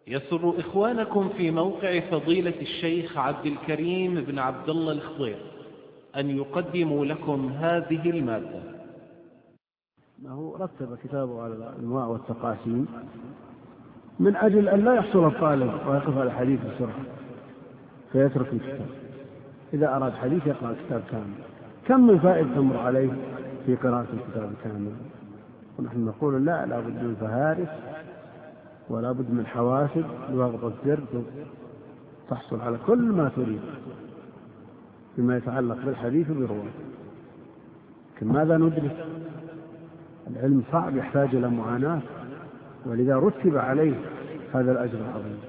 يسر إخوانكم في موقع فضيلة الشيخ عبد الكريم بن عبد الله الخضير أن يقدموا لكم هذه المادة. هو رتب كتابه على الأنواع والتقاسيم من أجل أن لا يحصل الطالب ويقف على الحديث بسرعة فيترك الكتاب. إذا أراد حديث يقرأ الكتاب كامل. كم من فائدة تمر عليه في قراءة الكتاب كامل. ونحن نقول لا بد من فهارس ولا بد من حواسب لضغط الزر تحصل على كل ما تريد فيما يتعلق بالحديث وبالرواية. لكن ماذا ندرك؟ العلم صعب يحتاج إلى معاناة، ولذا رتب عليه هذا الأجر العظيم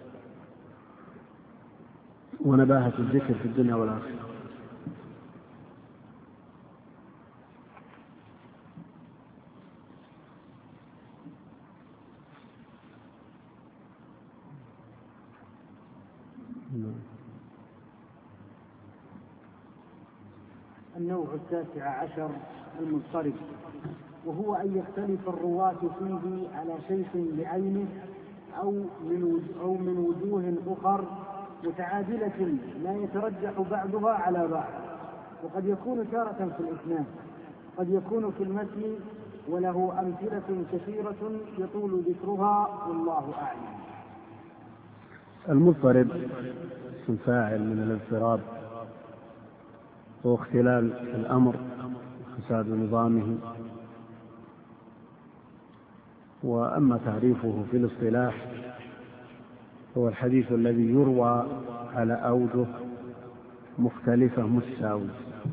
ونباهة الذكر في الدنيا والآخرة. النوع 19 المضطرب، وهو أن يختلف الرواة فيه على شيخ بعينه أو من وجوه أخر متعادلة لا يترجح بعضها على بعض، وقد يكون تارة في الإسناد، قد يكون في المتن، وله أمثلة كثيرة يطول ذكرها والله أعلم. المضطرب اسم فاعل من الاضطراب واختلال الأمر وفساد نظامه. وأما تعريفه في الاصطلاح هو الحديث الذي يروى على أوجه مختلفة متساوية،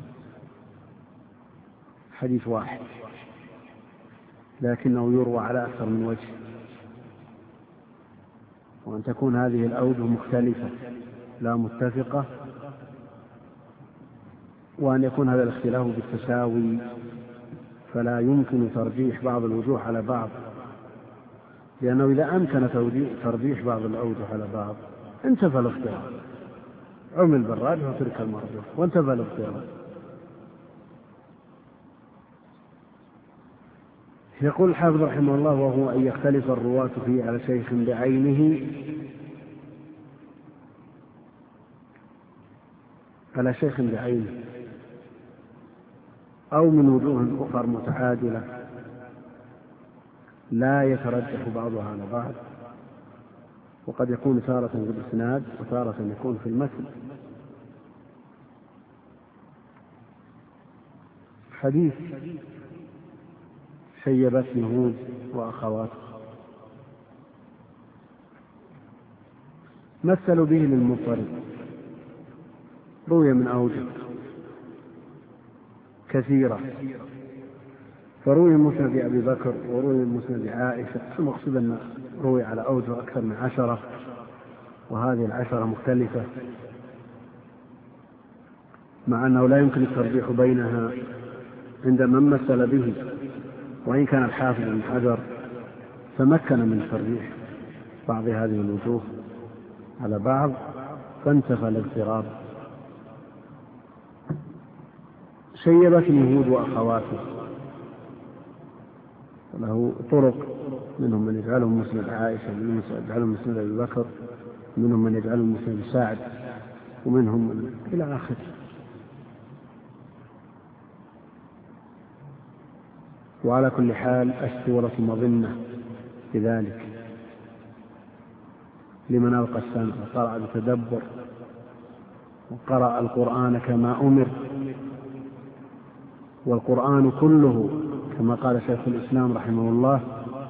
حديث واحد لكنه يروى على أكثر من وجه، وأن تكون هذه الأوجه مختلفة لا متفقة، وأن يكون هذا الاختلاف بالتساوي فلا يمكن ترجيح بعض الوجوه على بعض، لأنه إذا أمكن ترجيح بعض الأوجه على بعض انتفى الاختلاف، عمل بالراجح وترك المرجوح وانتفى الاختلاف. يقول الحافظ رحمه الله: وهو أن يختلف الرواة فيه على شيخ بعينه، على شيخ بعينه أو من وجوه أخرى متعادلة لا يترجح بعضها على بعض، وقد يكون تارة في الإسناد وتارة يكون في المتن. حديث شيبته هود وأخواته مثلوا به للمضطرب، روي من أوجه كثيرة، فروي مسند أبي بكر وروي مسند عائشة، المقصود أن روي على أوجه أكثر من 10، وهذه 10 مختلفة، مع أنه لا يمكن الترجيح بينها عند من مثل به، وإن كان الحافظ بن حجر تمكن من ترجيح بعض هذه الوجوه على بعض فانتفى الاضطراب. شيبته هود وأخواته له طرق، منهم من يجعله مسند عائشة، منهم من يجعله مسند أبي بكر، منهم من يجعله مسند سعد، ومنهم من إلى آخره. وعلى كل حال السورة مظنة بذلك لمن ألقى السمع وقرأ بتدبر وقرأ القرآن كما أمر. والقرآن كله كما قال شيخ الإسلام رحمه الله: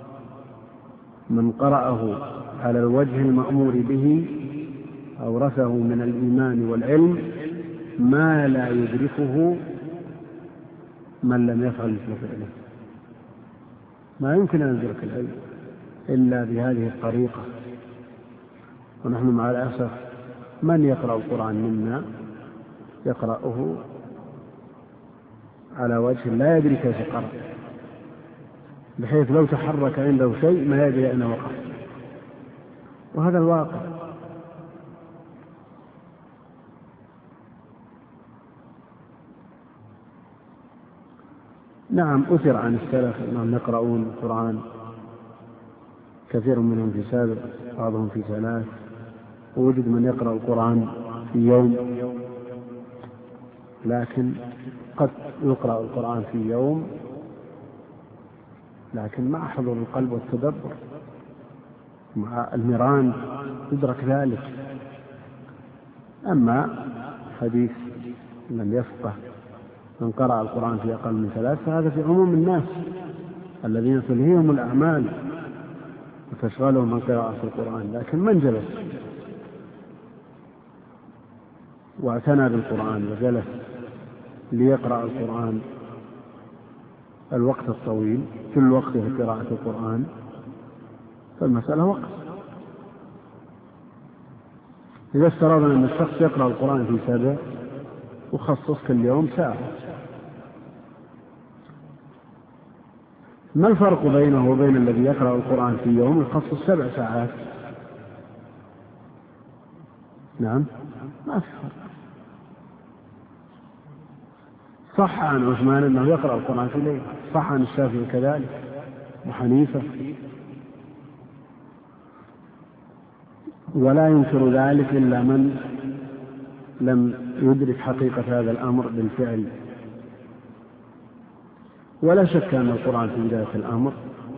من قرأه على الوجه المأمور به أورثه من الإيمان والعلم ما لا يدركه من لم يفعل مثل فعله. ما يمكن أن ندرك العلم إلا بهذه الطريقة. ونحن مع الأسف من يقرأ القرآن منا يقرأه على وجه لا يدري كيف قرأ، بحيث لو تحرك عنده شيء ما يدري أنه وقع، وهذا الواقع. نعم، أثر عن السلف أنهم يقرؤون القرآن كثير منهم في سابع، بعضهم في ثلاث، ووجد من يقرأ القرآن في يوم، لكن قد يقرأ القرآن في يوم لكن مع حضور القلب والتدبر مع المران يدرك ذلك. أما حديث من يفقه من قرأ القرآن في أقل من 3 فهذا في عموم الناس الذين تلهيهم الأعمال وتشغلهم عن قراءة القرآن. لكن من جلس واعتنى بالقرآن وجلس ليقرأ القرآن الوقت الطويل في الوقت في قراءة القرآن فالمسألة وقت. إذا افترضنا أن الشخص يقرأ القرآن في 7 وخصص كل يوم ساعة، ما الفرق بينه وبين الذي يقرأ القرآن في يوم يخصص 7 ساعات؟ نعم، ما في فرق. صح عن عثمان أنه يقرأ القرآن في ليلة، صح عن الشافعي كذلك وحنيفة، ولا ينكر ذلك إلا من لم يدرك حقيقة هذا الأمر بالفعل. ولا شك أن القرآن في بداية الأمر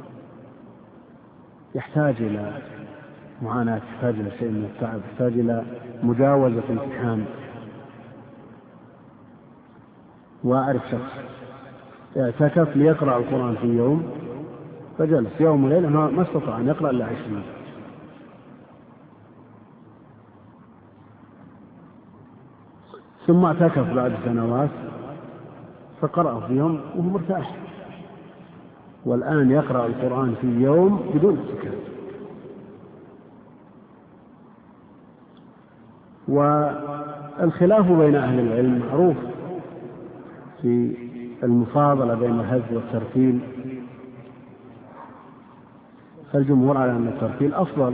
يحتاج إلى معاناة، يحتاج إلى شيء من التعب، يحتاج إلى مجاوزة امتحان. وأعرف شخص اعتكف ليقرأ القرآن في يوم فجلس يوم وليلة ما استطاع أن يقرأ إلا 20، ثم اعتكف بعد سنوات فقرأ في يوم وهو مرتاح، والآن يقرأ القرآن في يوم بدون اعتكاف. والخلاف بين أهل العلم معروف في المفاضلة بين الهز والترتيل، فالجمهور على أن الترتيل أفضل،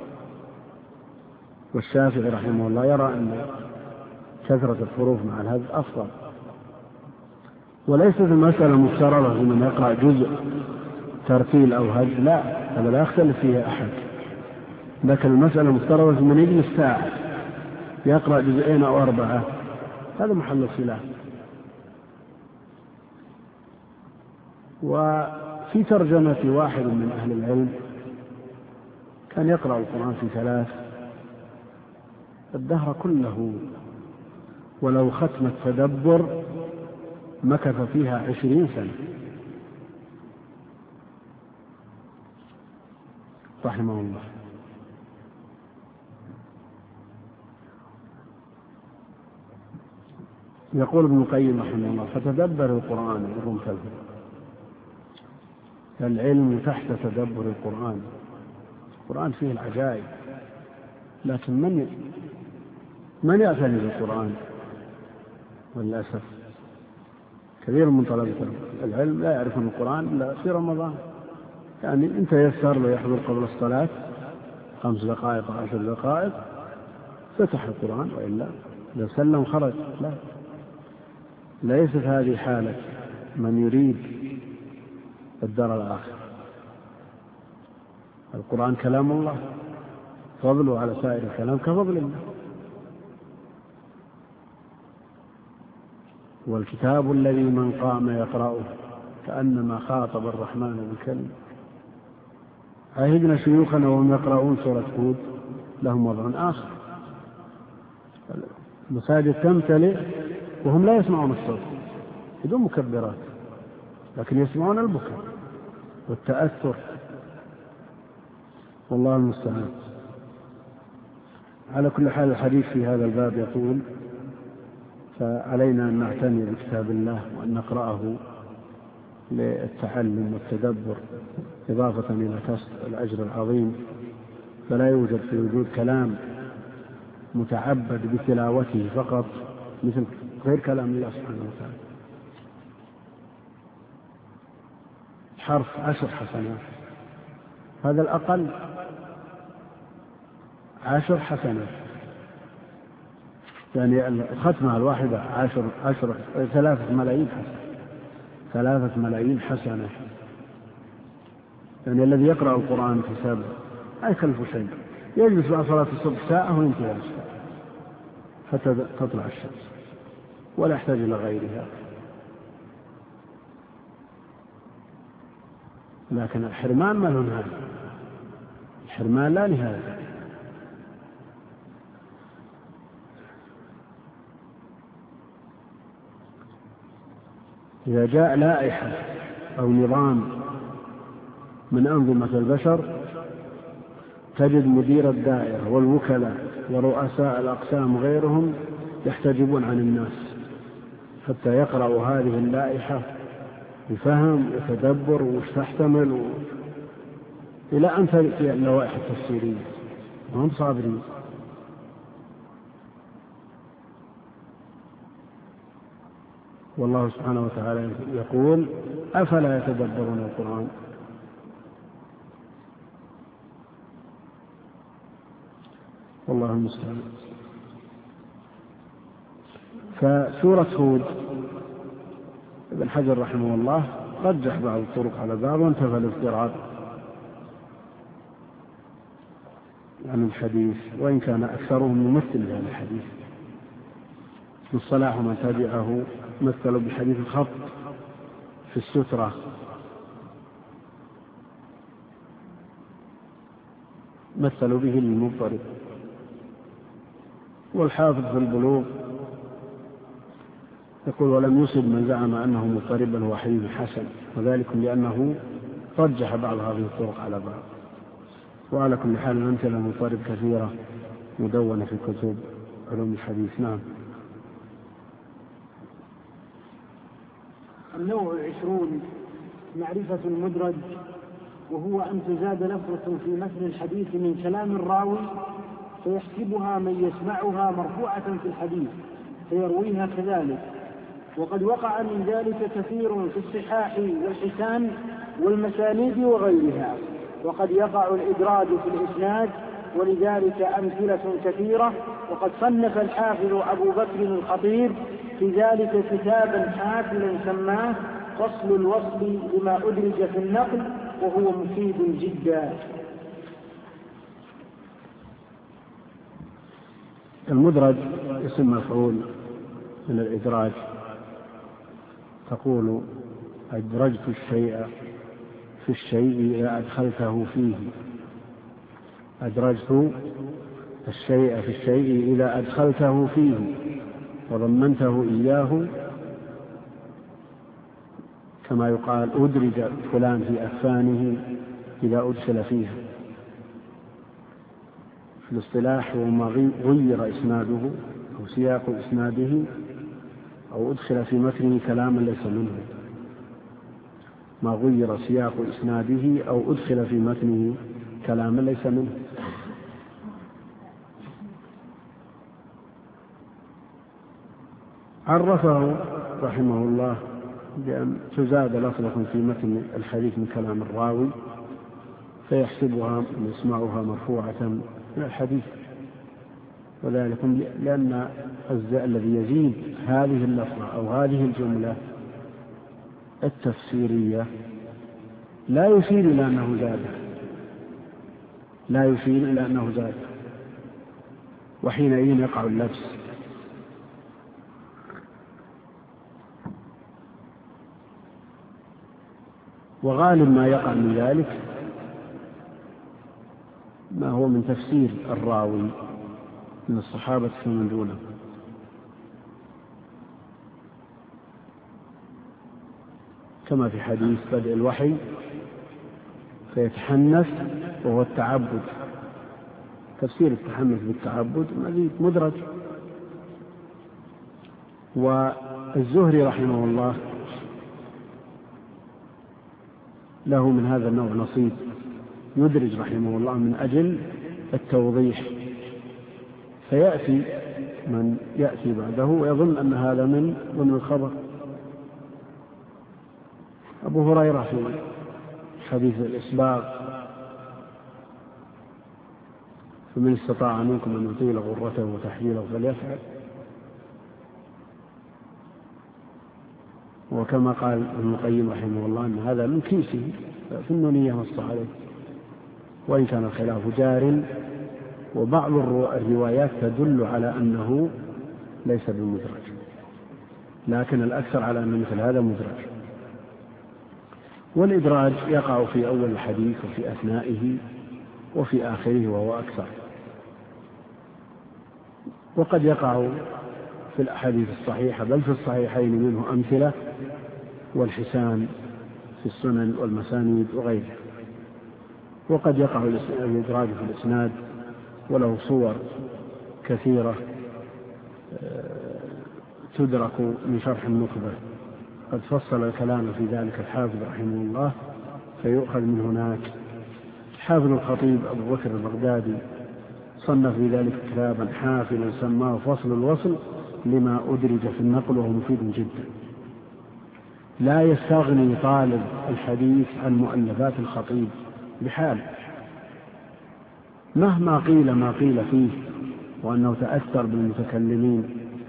والشافعي رحمه الله يرى أن كثرة الحروف مع الهز أفضل. وليست المسألة مفترضة في من يقرأ جزء ترتيل أو هز، لا، هذا لا يختلف فيها أحد، لكن المسألة مفترضة في من يجلس ساعة يقرأ 2 أو 4، هذا محل الخلاف. وفي ترجمة واحد من أهل العلم كان يقرأ القرآن في 3 الدهر كله، ولو ختم التدبر مكث فيها 20 سنة رحمه الله. يقول ابن القيم رحمه الله: فتدبر القرآن إن رمت العلم تحت تدبر القرآن. القرآن فيه العجائب، لكن من يعتني بالقرآن؟ وللأسف كثير من طلبة العلم لا يعرفون القرآن إلا في رمضان، يعني أنت يسر له يحضر قبل الصلاة 5 دقائق 10 دقائق فتح القرآن، وإلا لو سلم خرج. لا، ليست هذه حالة من يريد الدار الآخر. القرآن كلام الله، فضله على سائر الكلام كفضل الله. والكتاب الذي من قام يقرأه كأنما خاطب الرحمن بكلمة. عهدنا شيوخنا وهم يقرؤون سورة هود لهم وضع آخر. المساجد تمتلئ وهم لا يسمعون الصوت بدون مكبرات، لكن يسمعون البكاء والتأثر، والله المستعان. على كل حال الحديث في هذا الباب يطول، فعلينا أن نعتني بكتاب الله وأن نقرأه للتعلم والتدبر إضافة إلى كسب الأجر العظيم، فلا يوجد في وجود كلام متعبد بتلاوته فقط مثل غير كلام الله سبحانه وتعالى. حرف 10 حسنات، هذا الأقل 10 حسنات، يعني الختمة الواحدة 3 ملايين حسنة، 3 ملايين حسنة. يعني الذي يقرأ القرآن في سابع لا يكلف شيء، يجلس بعد صلاة الصبح ساعة وينتهي حتى تطلع الشمس ولا يحتاج إلى غيرها. لكن الحرمان ما له نهاية، الحرمان لا نهاية. إذا جاء لائحة أو نظام من أنظمة البشر تجد مدير الدائرة والوكلاء ورؤساء الأقسام غيرهم يحتجبون عن الناس حتى يقرأوا هذه اللائحة بفهم وتدبر وش تحتمل إلى أن تأتي اللوائح التفسيرية وهم صابرين. والله سبحانه وتعالى يقول أفلا يتدبرون القرآن. والله المستعان. فسورة هود ابن حجر رحمه الله رجح بعض الطرق على بعض وانتفى الافتراض عن الحديث، وإن كان أكثرهم يمثل هذا الحديث. الصلاح من تبعه مثلوا بحديث الخط في السترة، مثلوا به للمضطرب. والحافظ في البلوغ يقول ولم يصب من زعم أنه مضطربا هو حديث حسن، وذلك لأنه رجح بعض هذه الطرق على بعض. وعلى كل حال أمثلة المضطرب كثيرة مدونة في كتب علوم الحديث. نعم. النوع 20 معرفة المدرج، وهو أن تزاد لفظة في متن الحديث من كلام الراوي فيحسبها من يسمعها مرفوعة في الحديث فيرويها كذلك. وقد وقع من ذلك كثير في الصحاح والحسان والمسانيد وغيرها، وقد يقع الإدراج في الإسناد، ولذلك أمثلة كثيرة. وقد صنف الحافظ أبو بكر الخطيب في ذلك كتابا حافلا سماه فصل الوصل لما أدرج في النقل، وهو مفيد جدا. المدرج اسم مفعول من الإدراج، تقول أدرجت الشيء في الشيء إذا أدخلته فيه، أدرجت الشيء في الشيء إذا أدخلته فيه وضمنته إياه، كما يقال أدرج فلان في أكفانه إذا أدخل فيها. في الاصطلاح هو ما غير إسناده أو سياق إسناده أو أدخل في متنه كلاما ليس منه، ما غير سياق إسناده أو أدخل في متنه كلاما ليس منه. عرفه رحمه الله بأن تزاد لفظة في متن الحديث من كلام الراوي فيحسبها ويسمعها مرفوعة من الحديث، وذلك لأن الذي يزيد هذه اللفظة أو هذه الجملة التفسيرية لا يشير إلى أنه زاد، لا يشير إلى أنه زاد، وحينئذ يقع اللبس. وغالب ما يقع من ذلك ما هو من تفسير الراوي من الصحابة فمن دونه، كما في حديث بدء الوحي فيتحنث وهو التعبد، تفسير التحنث بالتعبد مزيد مدرج. والزهري رحمه الله له من هذا النوع نصيب، يدرج رحمه الله من أجل التوضيح، فيأتي من يأتي بعده ويظن أن هذا من ضمن الخبر. أبو هريرة في حديث الإسباغ فمن استطاع منكم أن يطيل غرته وتحجيله فليفعل، وكما قال ابن القيم رحمه الله أن هذا من كيسه في النونية نص عليه، وإن كان الخلاف جار، وبعض الروايات تدل على أنه ليس بمدرج، لكن الأكثر على أن مثل هذا مدرج. والإدراج يقع في أول الحديث وفي أثنائه وفي آخره وهو أكثر، وقد يقع في الأحاديث الصحيحة، بل في الصحيحين منه أمثلة، والحسان في السنن والمسانيد وغيرها. وقد يقع الإدراج في الإسناد، وله صور كثيرة تدرك من شرح النخبة، قد فصل الكلام في ذلك الحافظ رحمه الله فيؤخذ من هناك. حافظ الخطيب أبو بكر البغدادي صنف في ذلك كتابا حافلا سماه فصل الوصل لما أدرج في النقل، وهو مفيد جدا. لا يستغني طالب الحديث عن مؤلفات الخطيب بحال، مهما قيل ما قيل فيه وأنه تأثر بالمتكلمين.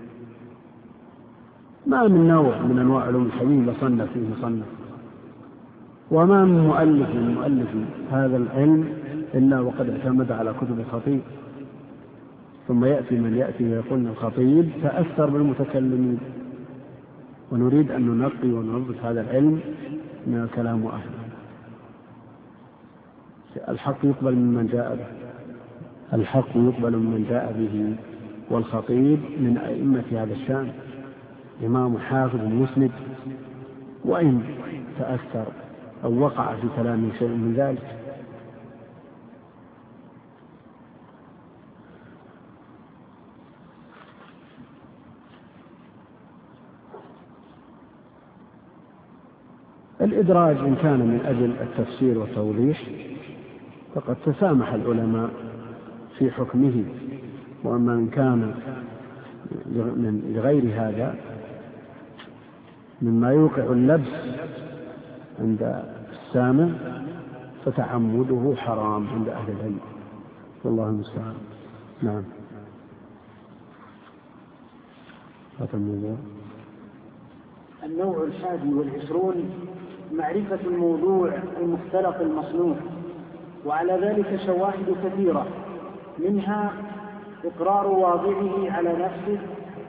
ما من نوع من أنواع علوم الحديث لصنف فيه مصنف، وما من مؤلف هذا العلم إلا وقد اعتمد على كتب الخطيب. ثم يأتي من يأتي ويقول الخطيب تأثر بالمتكلمين، ونريد أن ننقي وننظف هذا العلم من الكلام وأهله. الحق يقبل ممن جاء به، الحق يقبل ممن جاء به، والخطيب من أئمة هذا الشأن، إمام حافظ مسند، وإن تأثر أو وقع في كلامه شيء من ذلك. الإدراج إن كان من أجل التفسير والتوضيح فقد تسامح العلماء في حكمه، وأما إن كان لغير هذا مما يوقع اللبس عند السامع فتعمده حرام عند أهل العلم، والله المستعان. نعم. النوع 21 معرفة الموضوع المختلق المصنوع، وعلى ذلك شواهد كثيرة، منها إقرار واضعه على نفسه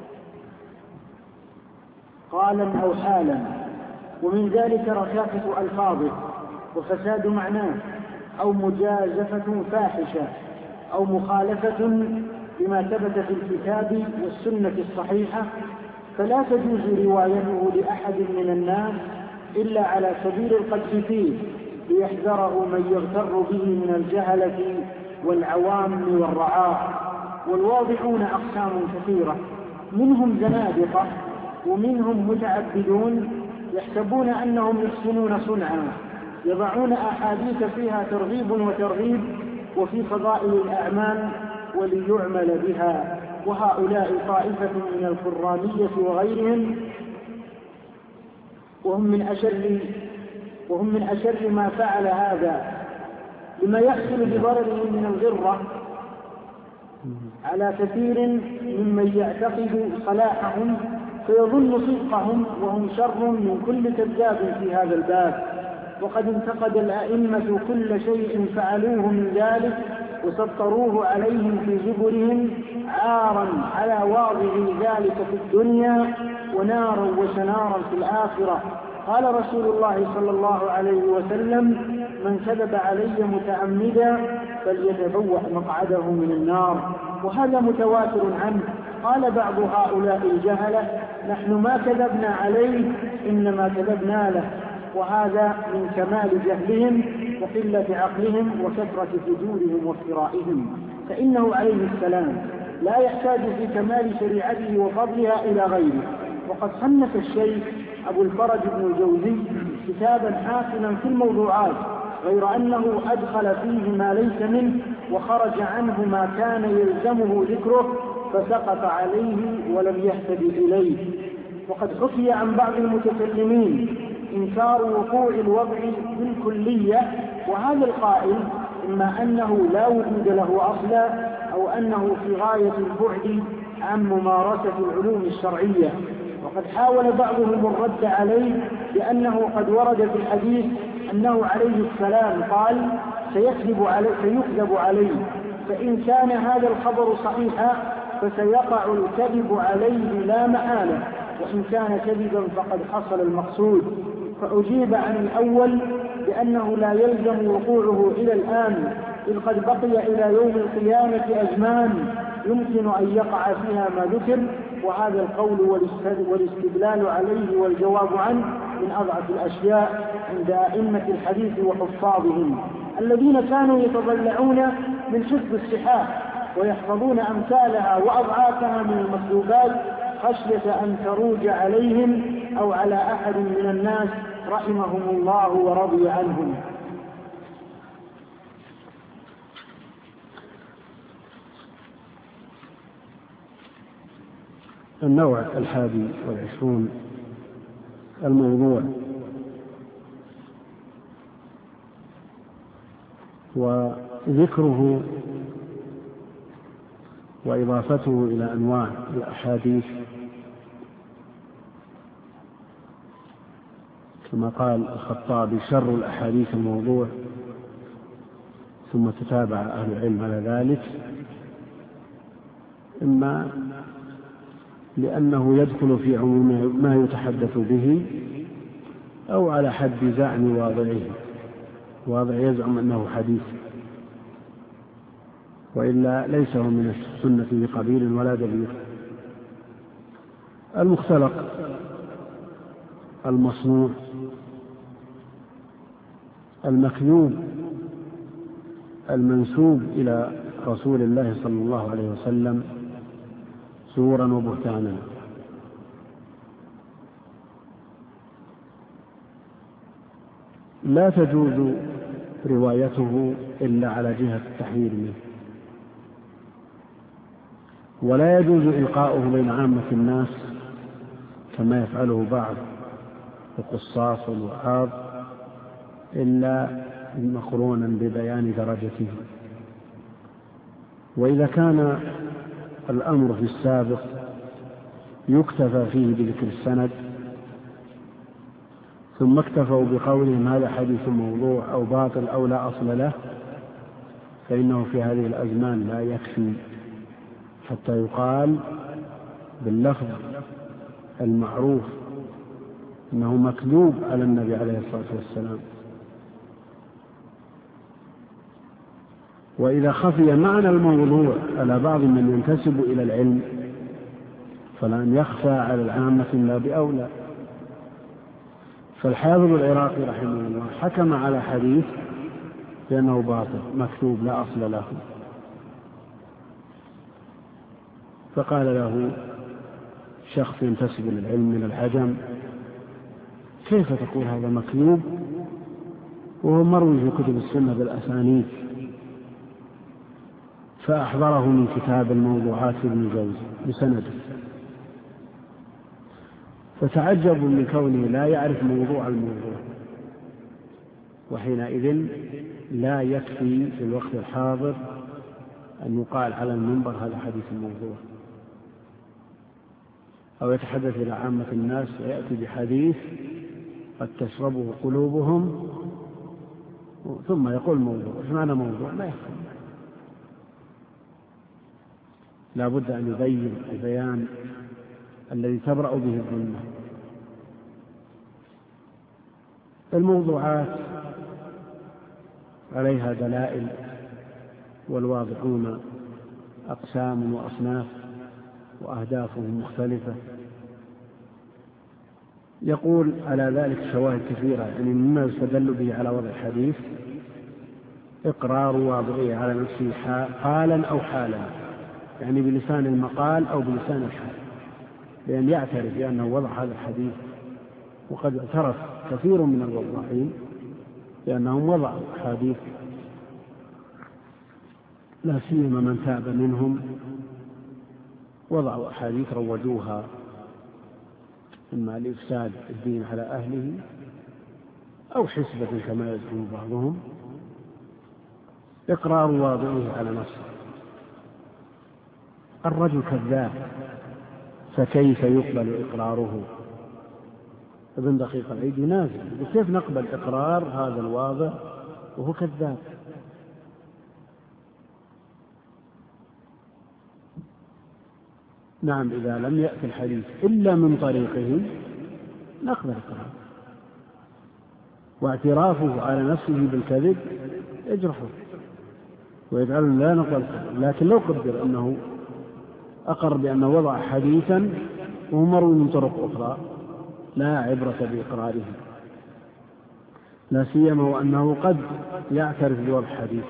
قالا أو حالا، ومن ذلك رشاقة ألفاظه وفساد معناه، أو مجازفة فاحشة، أو مخالفة لما ثبت في الكتاب والسنة الصحيحة، فلا تجوز روايته لأحد من الناس إلا على سبيل القدح فيه ليحذره من يغتر به من الجهلة والعوام والرعاع. والواضعون أقسام كثيرة، منهم زنادقة ومنهم متعبدون يحسبون أنهم يحسنون صنعا، يضعون أحاديث فيها ترغيب وترهيب وفي فضائل الأعمال وليعمل بها، وهؤلاء طائفة من القرانية وغيرهم، وهم من أشر ما فعل هذا، لما يحصل بضرره من الغرة على كثير ممن يعتقد صلاحهم فيظن صدقهم، وهم شر من كل كذاب في هذا الباب. وقد انتقد الأئمة كل شيء فعلوه من ذلك وسطروه عليهم في زبرهم عارا على واضع ذلك في الدنيا ونارا وشنارا في الآخرة. قال رسول الله صلى الله عليه وسلم: من كذب علي متعمدا فليتبوأ مقعده من النار. وهذا متواتر عنه. قال بعض هؤلاء الجهلة: نحن ما كذبنا عليه إنما كذبنا له. وهذا من كمال جهلهم وقلة عقلهم وكثرة فجورهم وافترائهم، فإنه عليه السلام لا يحتاج في كمال شريعته وفضلها إلى غيره. وقد صنف الشيخ أبو الفرج بن الجوزي كتابا حاسنا في الموضوعات، غير أنه أدخل فيه ما ليس منه وخرج عنه ما كان يلزمه ذكره فسقط عليه ولم يهتدي إليه. وقد حكي عن بعض المتكلمين إنكار وقوع الوضع بالكلية، وهذا القائل إما أنه لا وجود له أصلا أو أنه في غاية البعد عن ممارسة العلوم الشرعية. وقد حاول بعضهم الرد عليه بأنه قد ورد في الحديث أنه عليه السلام قال سيكذب عليه، فإن كان هذا الخبر صحيحا فسيقع الكذب عليه لا محالة، وإن كان كذبا فقد حصل المقصود. فأجيب عن الأول بأنه لا يلزم وقوعه إلى الآن، إذ قد بقي إلى يوم القيامة أزمان يمكن أن يقع فيها ما ذكر، وهذا القول والاستدلال عليه والجواب عنه من أضعف الأشياء عند أئمة الحديث وحفاظهم، الذين كانوا يتضلعون من حفظ الصحاح ويحفظون أمثالها وأضعافها من المسلوبات خشية أن تروج عليهم أو على أحد من الناس رحمهم الله ورضي عنهم. النوع 21 الموضوع، وذكره وإضافته إلى أنواع الأحاديث كما قال الخطابي شر الأحاديث الموضوع، ثم تتابع أهل العلم على ذلك، إما لأنه يدخل في عموم ما يتحدث به، أو على حد زعم واضع يزعم أنه حديث، وإلا ليس هو من السنة بقبيل ولا دليل. المختلق، المصنوع، المكذوب، المنسوب إلى رسول الله صلى الله عليه وسلم زورا وبهتانا. لا تجوز روايته إلا على جهة التحذير منه، ولا يجوز إلقاؤه بين عامة الناس كما يفعله بعض القصاص والوعاظ إلا مقرونا ببيان درجته. وإذا كان الأمر في السابق يكتفى فيه بذكر السند، ثم اكتفوا بقولهم هذا حديث موضوع أو باطل أو لا أصل له، فإنه في هذه الأزمان لا يكفي حتى يقال باللفظ المعروف أنه مكذوب على النبي عليه الصلاة والسلام. وإذا خفي معنى الموضوع على بعض من ينتسب إلى العلم فلن يخفى على العامة إلا بأولى. فالحافظ العراقي رحمه الله حكم على حديث بأنه باطل مكتوب لا أصل له، فقال له شخص ينتسب إلى العلم من العجم كيف تقول هذا مكذوب وهو مروي في كتب السنة بالأسانيد؟ فأحضره من كتاب الموضوعات ابن الجوزي بسنده، فتعجبوا من كونه لا يعرف موضوع الموضوع. وحينئذ لا يكفي في الوقت الحاضر أن يقال على المنبر هذا حديث الموضوع، أو يتحدث إلى عامة الناس ويأتي بحديث قد تشربه قلوبهم ثم يقول موضوع. إيش معنى موضوع؟ ما يفهم. لا بد أن يبين البيان الذي تبرأ به الذمة. الموضوعات عليها دلائل، والواضعون أقسام وأصناف وأهدافهم مختلفة. يقول على ذلك شواهد كثيرة، يعني مما يستدل به على وضع الحديث إقرار واضعه على نفسه قالا أو حالا، يعني بلسان المقال أو بلسان الحال، لأن يعترف بأنه وضع هذا الحديث. وقد اعترف كثير من الوضاعين بأنهم وضعوا حديث، لا سيما من تاب منهم وضعوا أحاديث روجوها إما لإفساد الدين على أهله أو حسبة كما يزعم بعضهم. إقرار واضعه على نفسه. الرجل كذاب فكيف يقبل إقراره؟ ابن دقيق العيد ينازل، كيف نقبل إقرار هذا الواضع وهو كذاب؟ نعم، إذا لم يأتي الحديث إلا من طريقه نقبل إقراره، واعترافه على نفسه بالكذب يجرحه ويجعلنا لا نقبل. لكن لو قدر أنه أقر بأنه وضع حديثا وهو مروي من طرق أخرى لا عبرة بإقراره، لا سيما وأنه قد يعترف بوضع حديث،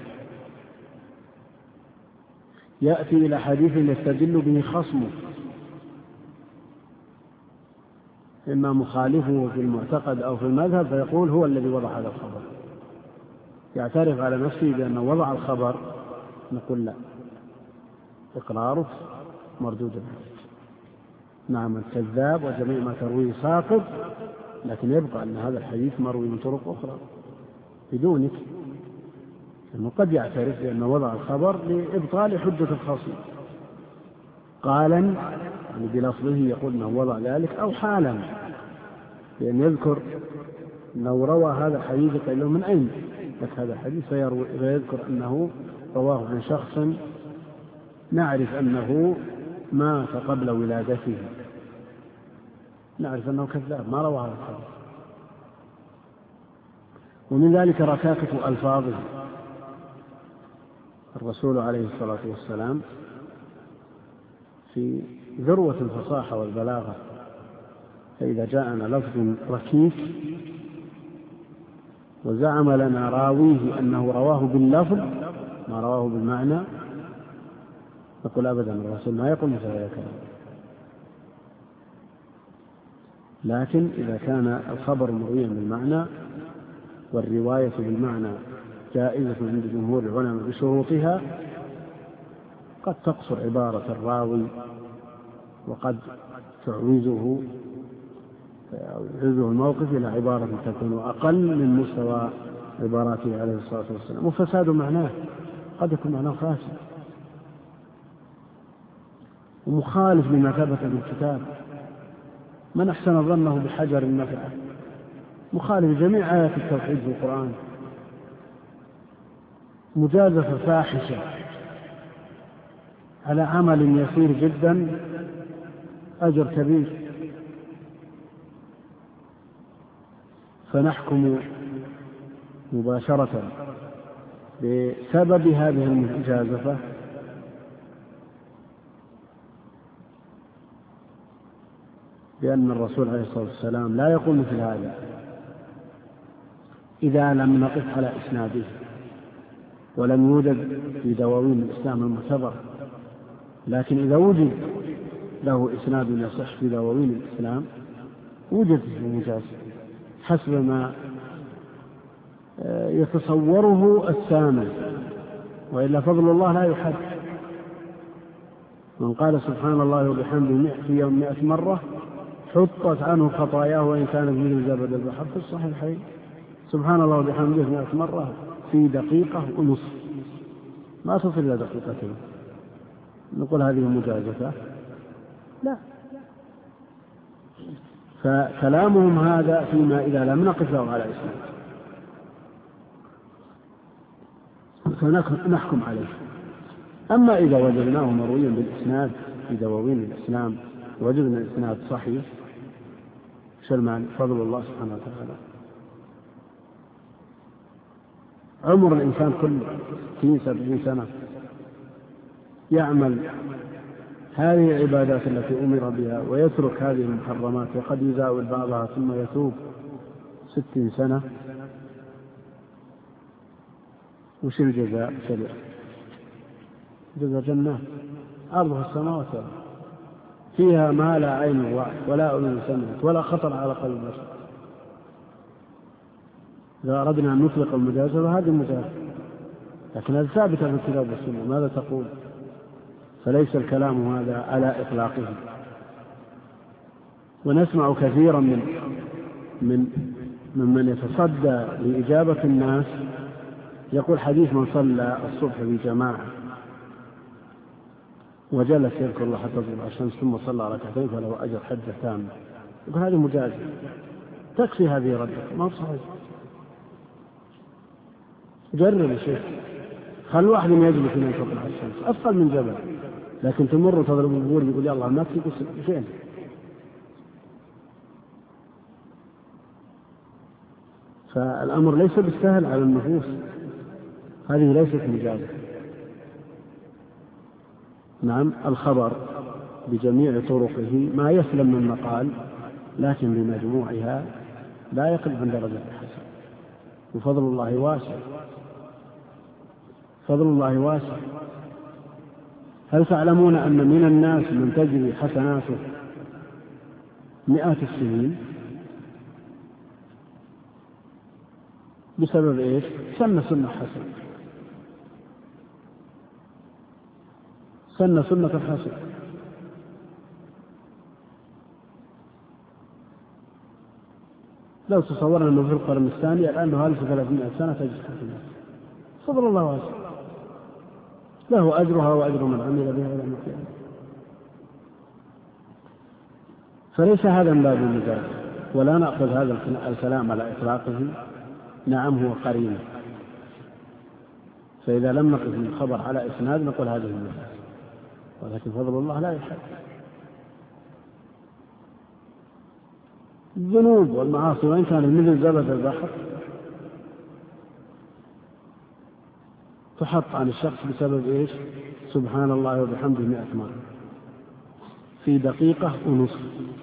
يأتي إلى حديث يستدل به خصمه، إما مخالفه في المعتقد أو في المذهب، فيقول هو الذي وضع هذا الخبر، يعترف على نفسه بأنه وضع الخبر، نقول لا، إقراره مردود عليه. نعم، الكذاب وجميع ما ترويه ساقط، لكن يبقى أن هذا الحديث مروي من طرق أخرى بدونك، أنه قد يعترف بأنه وضع الخبر لإبطال حجة الخصم قالا، يعني بلفظه يقول أنه وضع ذلك، أو حالا بأن يذكر أنه روى هذا الحديث، قال له من أين لك هذا الحديث، فيذكر أنه رواه عن شخص نعرف أنه مات قبل ولادته، نعرف أنه كذاب ما روى هذا الحديث. ومن ذلك ركاكة ألفاظه. الرسول عليه الصلاة والسلام في ذروة الفصاحة والبلاغة، فإذا جاءنا لفظ ركيك وزعم لنا راويه أنه رواه باللفظ ما رواه بالمعنى، نقول أبدا الرسول ما يقول مثل هذا الكلام. لكن إذا كان الخبر مرويا بالمعنى والرواية بالمعنى جائزة عند جمهور العلماء بشروطها، قد تقصر عبارة الراوي وقد تعوزه الموقف إلى عبارة تكون أقل من مستوى عباراته عليه الصلاة والسلام. وفساد معناه قد يكون معناه فاسد ومخالف لما ثبت بالكتاب. من أحسن ظنه بحجر النفع، مخالف جميع آيات التوحيد في القرآن، مجازفة فاحشة على عمل يسير جدا أجر كبير. فنحكم مباشرة بسبب هذه المجازفة بأن الرسول عليه الصلاة والسلام لا يقول مثل هذا إذا لم نقف على إسناده ولم يوجد في دواوين الإسلام المعتبر. لكن إذا وجد له إسناد يصح في دواوين الإسلام وجد في المجاز حسب ما يتصوره السامع، وإلا فضل الله لا يحد. من قال سبحان الله وبحمده في يوم 100 مرة حطت عنه خطاياه وإن كانت مثل زبد البحر في الصحيحين. سبحان الله وبحمده 100 مرة في دقيقة ونصف، ما تصل إلى دقيقتين، نقول هذه مجازفة؟ لا. فكلامهم هذا فيما إذا لم نقف له على إسناد فنحكم عليه. أما إذا وجدناه مرويا بالإسناد في دواوين الإسلام وجدنا الإسناد صحيح شرمان فضل الله سبحانه وتعالى. عمر الإنسان كل 70 سنة يعمل هذه العبادات التي أمر بها ويترك هذه المحرمات، وقد يزاول بعضها ثم يتوب 60 سنة، وش الجزاء؟ جزاء جنات عرضها السماوات فيها ما لا عين رأت ولا أذن سمعت ولا خطر على قلب بشر. إذا أردنا أن نطلق المجازفة هذه المجازفة، لكن هذا ثابتة في الكتاب والسنة. ماذا تقول؟ فليس الكلام هذا على إطلاقه. ونسمع كثيرا من يتصدى لإجابة الناس يقول حديث من صلى الصبح في جماعة وجلس يذكر الله حتى تطلع الشمس ثم صلى ركعتين فله أجر حجة تامة، يقول هذه مجازفة. تكفي هذه ردة، ما صحيح. جرب يا شيخ، خل واحد يجلس من تطلع الشمس أثقل من جبل، لكن تمر وتضرب البور يقول يا الله ما تكفي فين. فالأمر ليس بالسهل على النفوس، هذه ليست مجازة. نعم الخبر بجميع طرقه ما يسلم من مقال، لكن بمجموعها لا يقل عن درجة الحسن، وفضل الله واسع، فضل الله واسع. هل تعلمون أن من الناس من تجري حسناته مئات السنين بسبب إيش؟ سن سنة حسنة، سن سنة حسنة. لو تصورنا أنه في القرن الثاني الآن له 1300 سنة تجري حسنات، فضل الله واسع، له أجرها وأجر من عمل بها إلى القيامة. فليس هذا من باب المجاز، ولا نأخذ هذا الكلام على إطلاقه. نعم هو قرينة، فإذا لم نقف من الخبر على إسناد نقول هذه المجاز، ولكن فضل الله لا يحد. الذنوب والمعاصي وإن كان مثل زبد البحر تحط عن الشخص بسبب إيش؟ سبحان الله وبحمده 100 مرة في دقيقة ونصف.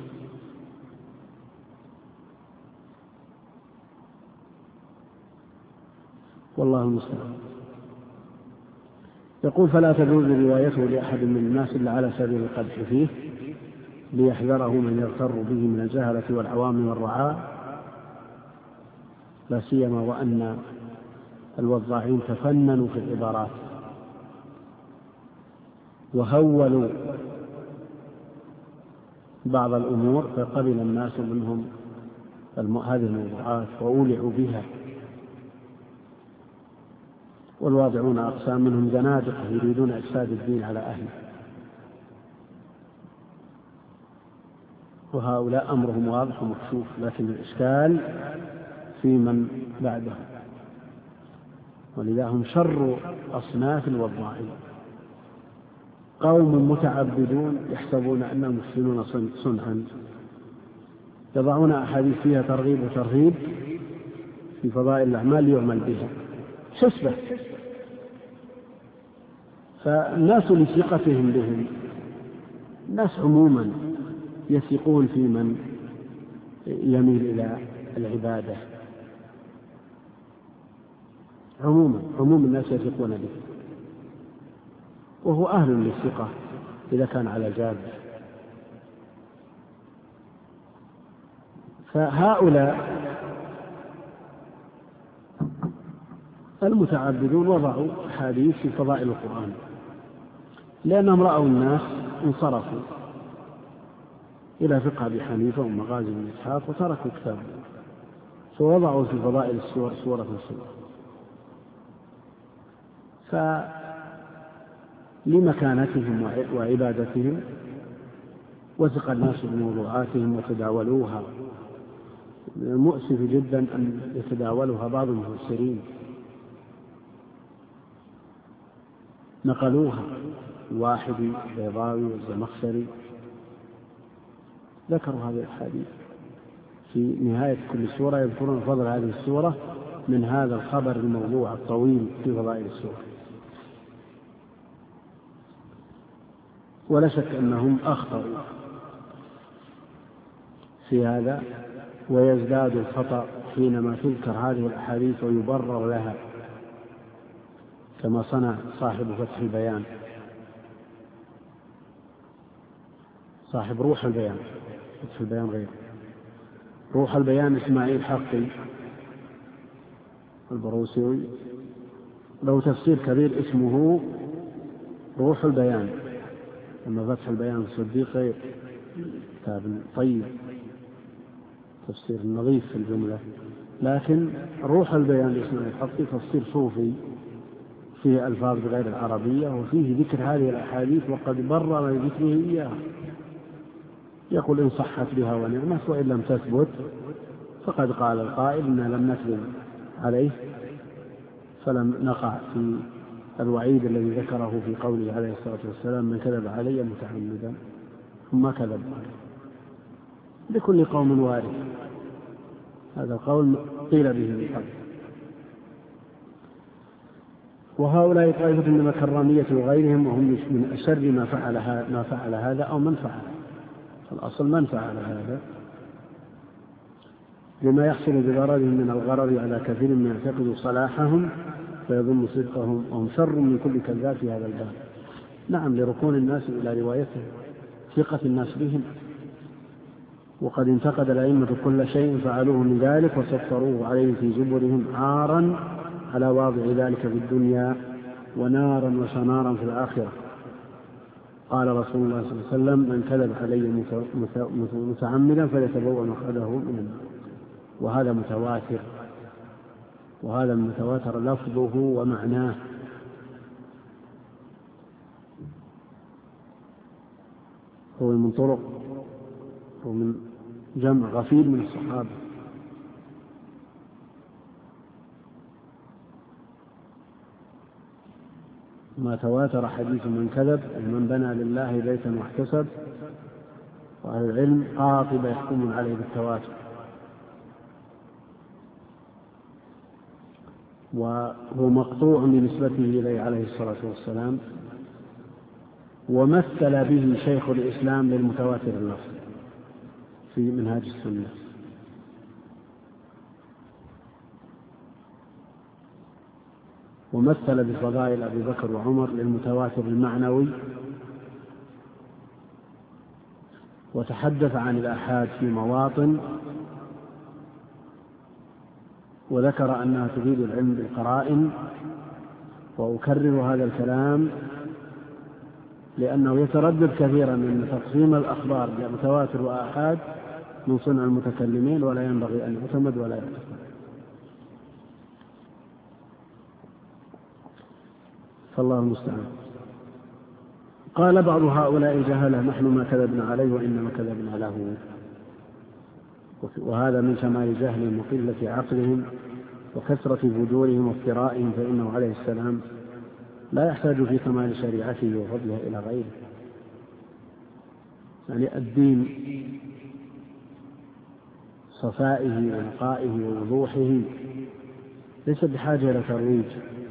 والله المستعان. يقول فلا تجوز روايته لأحد من الناس إلا على سبيل القدح فيه ليحذره من يغتر به من الجهلة والعوام والرعاة، لا سيما وأن الوضاعين تفننوا في العبارات وهولوا بعض الأمور، فقبل الناس منهم هذه الموضوعات وأولعوا بها. والواضعون أقسام منهم زنادقة يريدون إفساد الدين على أهله، وهؤلاء أمرهم واضح ومكشوف، لكن الإشكال في من بعدهم، ولذا هم شر أصناف الوضاعين. قوم متعبدون يحسبون أنهم يحسنون صنعا، يضعون أحاديث فيها ترغيب وترهيب في فضائل الأعمال يعمل بها حسبة، فالناس لثقتهم بهم، الناس عموما يثقون في من يميل إلى العبادة، عموم الناس يثقون به، وهو أهل للثقة إذا كان على جادة. فهؤلاء المتعبدون وضعوا حديث في فضائل القرآن لأنهم رأوا الناس انصرفوا إلى فقه أبي حنيفة ومغازي بن إسحاق وتركوا كتابه، فوضعوا في فضائل السور سورة السور. فلمكانتهم وعبادتهم وثق الناس بموضوعاتهم وتداولوها. مؤسف جدا أن يتداولها بعض المفسرين، نقلوها الواحدي البيضاوي والزمخشري ذكروا هذه الحديث في نهاية كل سورة، يذكرون فضل هذه السورة من هذا الخبر الموضوع الطويل في فضائل السورة. ولا شك أنهم أخطأوا في هذا، ويزداد الخطأ حينما تذكر هذه الأحاديث ويبرر لها كما صنع صاحب فتح البيان، صاحب روح البيان، فتح البيان غير روح البيان إسماعيل حقي البروسيوي، له تفسير كبير اسمه روح البيان. أما فتح البيان الصديق غير، كتاب طيب تفسير نظيف في الجملة، لكن روح البيان لإسماعيل حقي تفسير صوفي فيه ألفاظ بغير العربية وفيه ذكر هذه الأحاديث وقد برر ذكره إياها. يقول إن صحت بها ونعمت وإن لم تثبت فقد قال القائل إنا لم نكذب عليه، فلم نقع في الوعيد الذي ذكره في قوله عليه الصلاة والسلام من كذب علي متعمدا ثم كذب. لكل قوم وارث، هذا القول قيل به من قبل. وهؤلاء طائفة من الكرامية وغيرهم، وهم من أشر ما فعل هذا أو من فعل، الأصل من فعل هذا، لما يحصل بضررهم من الغرر على كثير من يعتقد صلاحهم فيظن صدقهم، وهم شر من كل كذاب في هذا الباب. نعم، لركون الناس إلى روايته، ثقة الناس بهم، وقد انتقد الأئمة كل شيء فعلوه من ذلك وسطروه عليه في زبرهم عارا على واضع ذلك في الدنيا ونارا وشنارا في الآخرة. قال رسول الله صلى الله عليه وسلم من كذب علي متعمدا فليتبوأ مقعده من النار. وهذا متواتر، وهذا المتواتر لفظه ومعناه. هو من طرق ومن جمع غفير من الصحابة. ما تواتر حديث من كذب ومن بنى لله بيتا واحتسب، وأهل العلم قاطبة يحكمون عليه بالتواتر. وهو مقطوع بنسبته إليه عليه الصلاة والسلام، ومثل به شيخ الإسلام للمتواتر اللفظ في منهاج السنة. ومثل بفضائل أبي بكر وعمر للمتواتر المعنوي، وتحدث عن الآحاد في مواطن، وذكر أنها تفيد العلم بالقرائن. وأكرر هذا الكلام لأنه يتردد كثيرا أن تقسيم الأخبار لمتواتر وآحاد من صنع المتكلمين، ولا ينبغي أن يعتمد ولا يعتقد. فالله المستعان. قال بعض هؤلاء الجهلة نحن ما كذبنا عليه وإنما كذبنا له. وهذا من كمال جهلهم وقلة عقلهم وكثرة فجورهم وافترائهم، فإنه عليه السلام لا يحتاج في كمال شريعته وفضله إلى غيره. يعني الدين صفائه ونقائه ووضوحه ليس بحاجة إلى ترويج.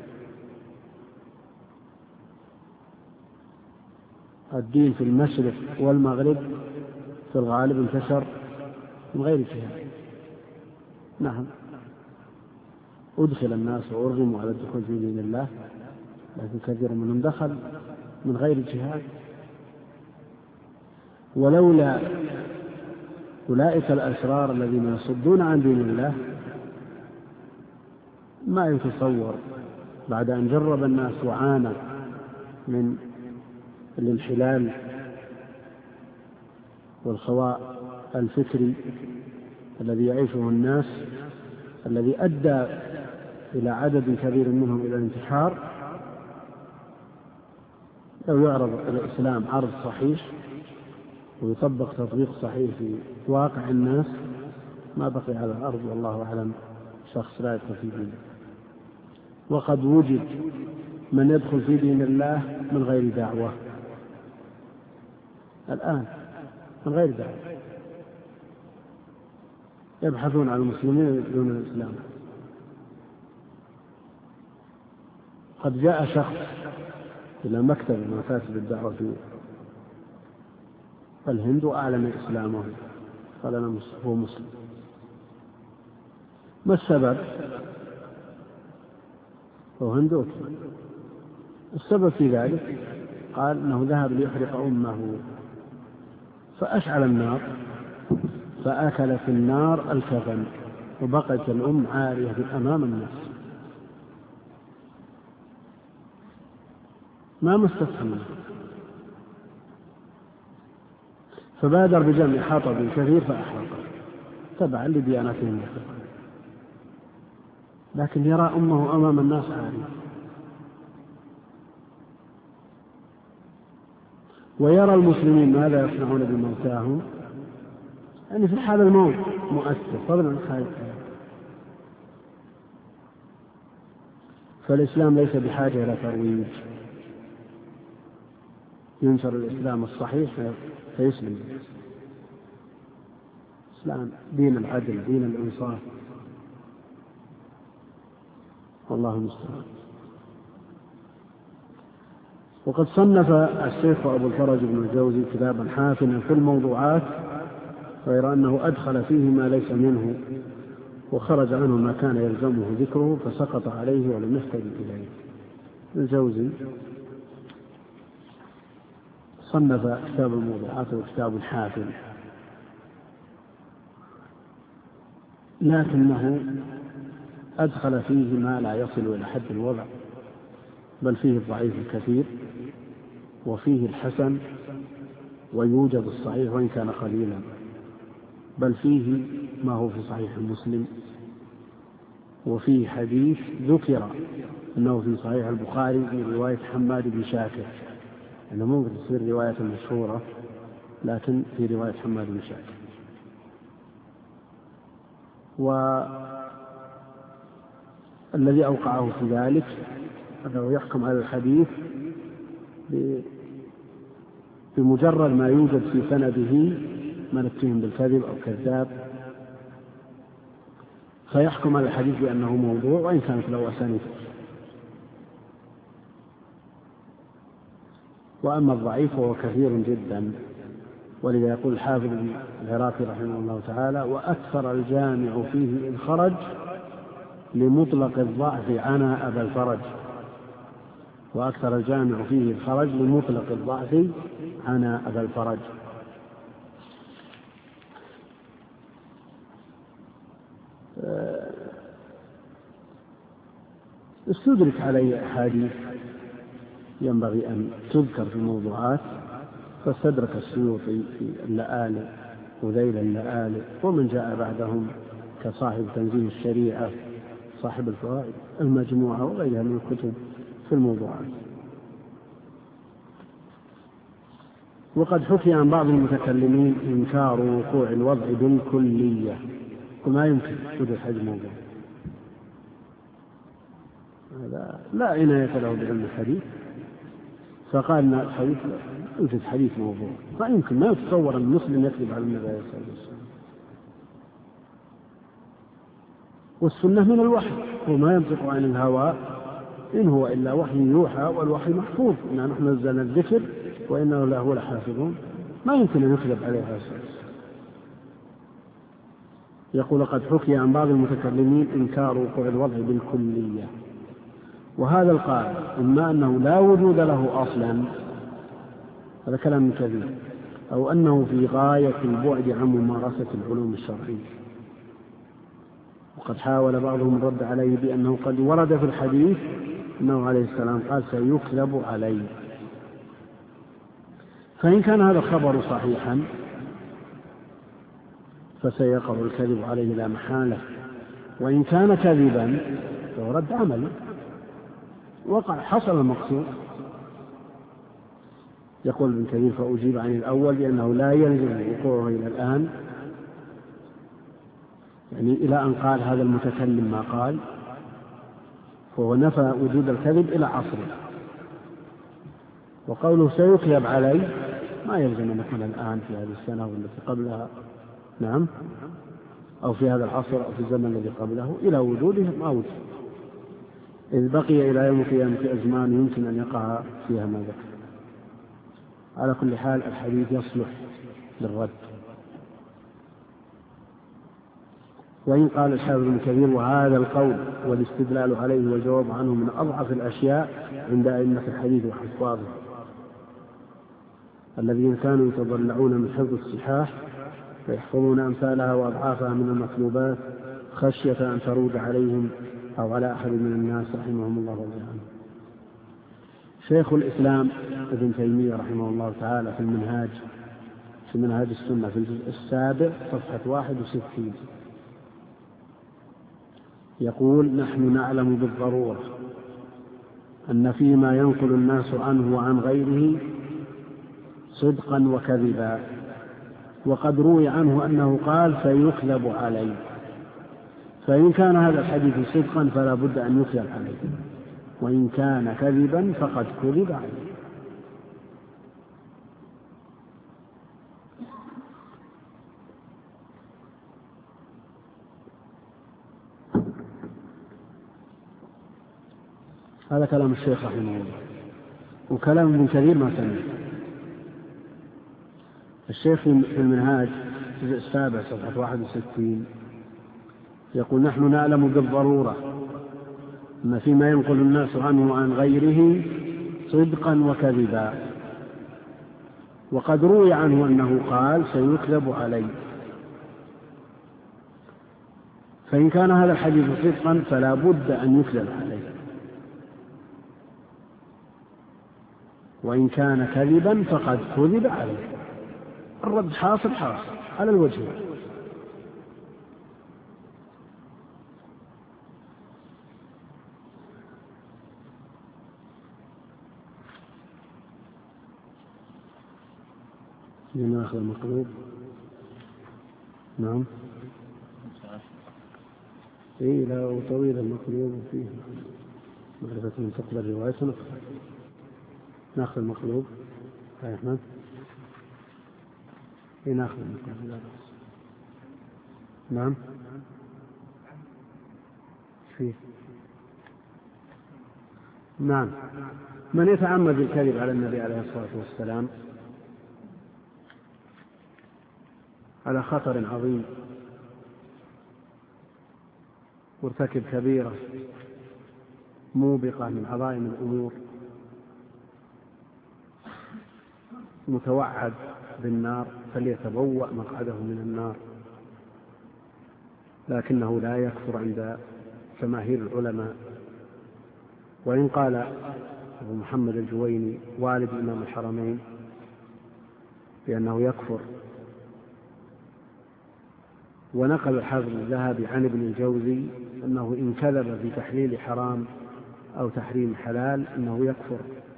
الدين في المشرق والمغرب في الغالب انتشر من غير جهاد. نعم، أدخل الناس وأرغموا على الدخول في دين الله، لكن كثير منهم دخل من غير جهاد. ولولا أولئك الأشرار الذين يصدون عن دين الله ما يتصور بعد أن جرب الناس وعانى من الانحلال والخواء الفكري الذي يعيشه الناس، الذي أدى إلى عدد كبير منهم إلى الانتحار. لو يعرض الإسلام عرض صحيح ويطبق تطبيق صحيح في واقع الناس ما بقي على الأرض والله أعلم شخص لا يدخل في دينه. وقد وجد من يدخل في دين الله من غير دعوة الآن، من غير دعوة، يبحثون عن المسلمين دون الإسلام. قد جاء شخص إلى مكتب من مكاتب الدعوة في الهند وأعلن إسلامه، قال أنا هو مسلم. ما السبب؟ هو هندوسي. السبب في ذلك قال أنه ذهب ليحرق أمه فأشعل النار فأكل في النار الكفن وبقت الأم عارية أمام الناس ما مستفهم، فبادر بجمع حطب كثير فأحرقه تبعا لديانتهم، لكن يرى أمه أمام الناس عارية، ويرى المسلمين ماذا يصنعون بموتاهم يعني في حال الموت مؤثر فضلا عن حال الحياة. فالإسلام ليس بحاجة إلى ترويج، ينشر الإسلام الصحيح فيسلم. الإسلام دين العدل، دين الإنصاف، والله المستعان. وقد صنف الشيخ أبو الفرج بن الجوزي كتابا حافلا في الموضوعات، غير أنه أدخل فيه ما ليس منه وخرج عنه ما كان يلزمه ذكره فسقط عليه ولم يحتج إليه. الجوزي صنف كتاب الموضوعات وكتاب حافل، لكنه أدخل فيه ما لا يصل إلى حد الوضع، بل فيه الضعيف الكثير وفيه الحسن ويوجد الصحيح وإن كان قليلا، بل فيه ما هو في صحيح مسلم، وفيه حديث ذكر أنه في صحيح البخاري في رواية حماد بن شاكر، أنه ممكن تصير رواية مشهورة لكن في رواية حماد بن شاكر. والذي أوقعه في ذلك أنه يحكم على الحديث بمجرد ما يوجد في سنده من اتهم بالكذب أو كذاب، فيحكم على الحديث بأنه موضوع وإن كانت له أسانيد. وأما الضعيف فهو كثير جدا، ولذا يقول الحافظ العراقي رحمه الله تعالى: وأكثر الجامع فيه إن خرج لمطلق الضعف عنا أبا الفرج. وأكثر الجامع فيه إن خرج لمطلق الضعف عنا أبا الفرج. استدرك عليه أحاديث ينبغي أن تذكر في الموضوعات، فاستدرك السيوطي في اللآلئ وذيل اللآلئ ومن جاء بعدهم كصاحب تنزيل الشريعة، صاحب الفوائد، المجموعة وغيرها من الكتب في الموضوعات. وقد حكي عن بعض المتكلمين إنكار وقوع الوضع بالكلية، وما يمكن وجود حديث موضوع، هذا لا عناية له بعلم الحديث، فقال أن الحديث يوجد حديث موضوع، ما يمكن، ما يتصور أن المسلم يكذب على النبي صلى الله عليه وسلم. والسنة من الوحي وما ينطق عن الهوى إن هو إلا وحي يوحى والوحي محفوظ، إنا نحن نزلنا الذكر وإنه له لحافظون، ما يمكن أن يكذب عليها أساس. يقول: قد حكي عن بعض المتكلمين إنكار وقوع الوضع بالكلية، وهذا القائل إما أنه لا وجود له أصلا، هذا كلام كبير، أو أنه في غاية البعد عن ممارسة العلوم الشرعية. وقد حاول بعضهم الرد عليه بأنه قد ورد في الحديث أنه عليه السلام قال: سيكذب علي. فإن كان هذا الخبر صحيحا فسيقع الكذب عليه لا محالة، وإن كان كذبا فهو رد عمله، وقع حصل المقصود. يقول ابن كثير: فأجيب عن الأول بأنه لا يلزم وقوعه إلى الآن، يعني إلى أن قال هذا المتكلم ما قال، فهو نفى وجود الكذب إلى عصره. وقوله سيكذب علي ما يلزم أن يكون الآن في هذه السنة والتي قبلها، نعم، أو في هذا العصر أو في الزمن الذي قبله، إلى وجوده ما وجد، إذ بقي إلى يوم القيامة أزمان يمكن أن يقع فيها ما ذكر. على كل حال الحديث يصلح للرد. وإن قال الحافظ ابن كثير: وهذا القول والاستدلال عليه والجواب عنه من أضعف الأشياء عند أئمة الحديث وحفاظه الذين كانوا يتضلعون من حفظ الصحاح فيحفظون أمثالها وأضعافها من المطلوبات خشية أن ترود عليهم أو على أحد من الناس رحمهم الله عنهم. شيخ الإسلام ابن تيمية رحمه الله تعالى في منهاج السنة في الجزء 7 صفحة 61 يقول: نحن نعلم بالضرورة أن فيما ينقل الناس عنه وعن غيره صدقا وكذبا، وقد روي عنه أنه قال فيكذب عليه. فإن كان هذا الحديث صدقا فلا بد أن يكذب عليه، وإن كان كذبا فقد كذب عليه. هذا كلام الشيخ رحمه الله، وكلام ابن كثير ما سمع. الشيخ في المنهاج الجزء 7 صفحة 61 يقول: نحن نعلم بالضرورة أن فيما ينقل الناس عنه وعن غيره صدقا وكذبا، وقد روي عنه أنه قال سيكذب عليه. فإن كان هذا الحديث صدقا فلا بد أن يكذب عليه، وإن كان كذبا فقد كذب عليه. الرد حاصل على الوجه. ناخذ المقلوب. نعم. إيه لا طويل المقلوب فيه معرفة من تقبل رواية. ناخذ المقلوب. يا أحمد. إيه ناخذ المقلوب. نعم. فيه. نعم. من يتعمد الكذب على النبي عليه الصلاة والسلام على خطر عظيم، مرتكب كبيرة موبقة من عظائم الأمور، متوعد بالنار، فليتبوأ مقعده من النار. لكنه لا يكفر عند جماهير العلماء. وإن قال أبو محمد الجويني والد إمام الحرمين بأنه يكفر، ونقل الحافظ الذهبي عن ابن الجوزي أنه إن كذب في تحليل حرام أو تحريم حلال أنه يكفر.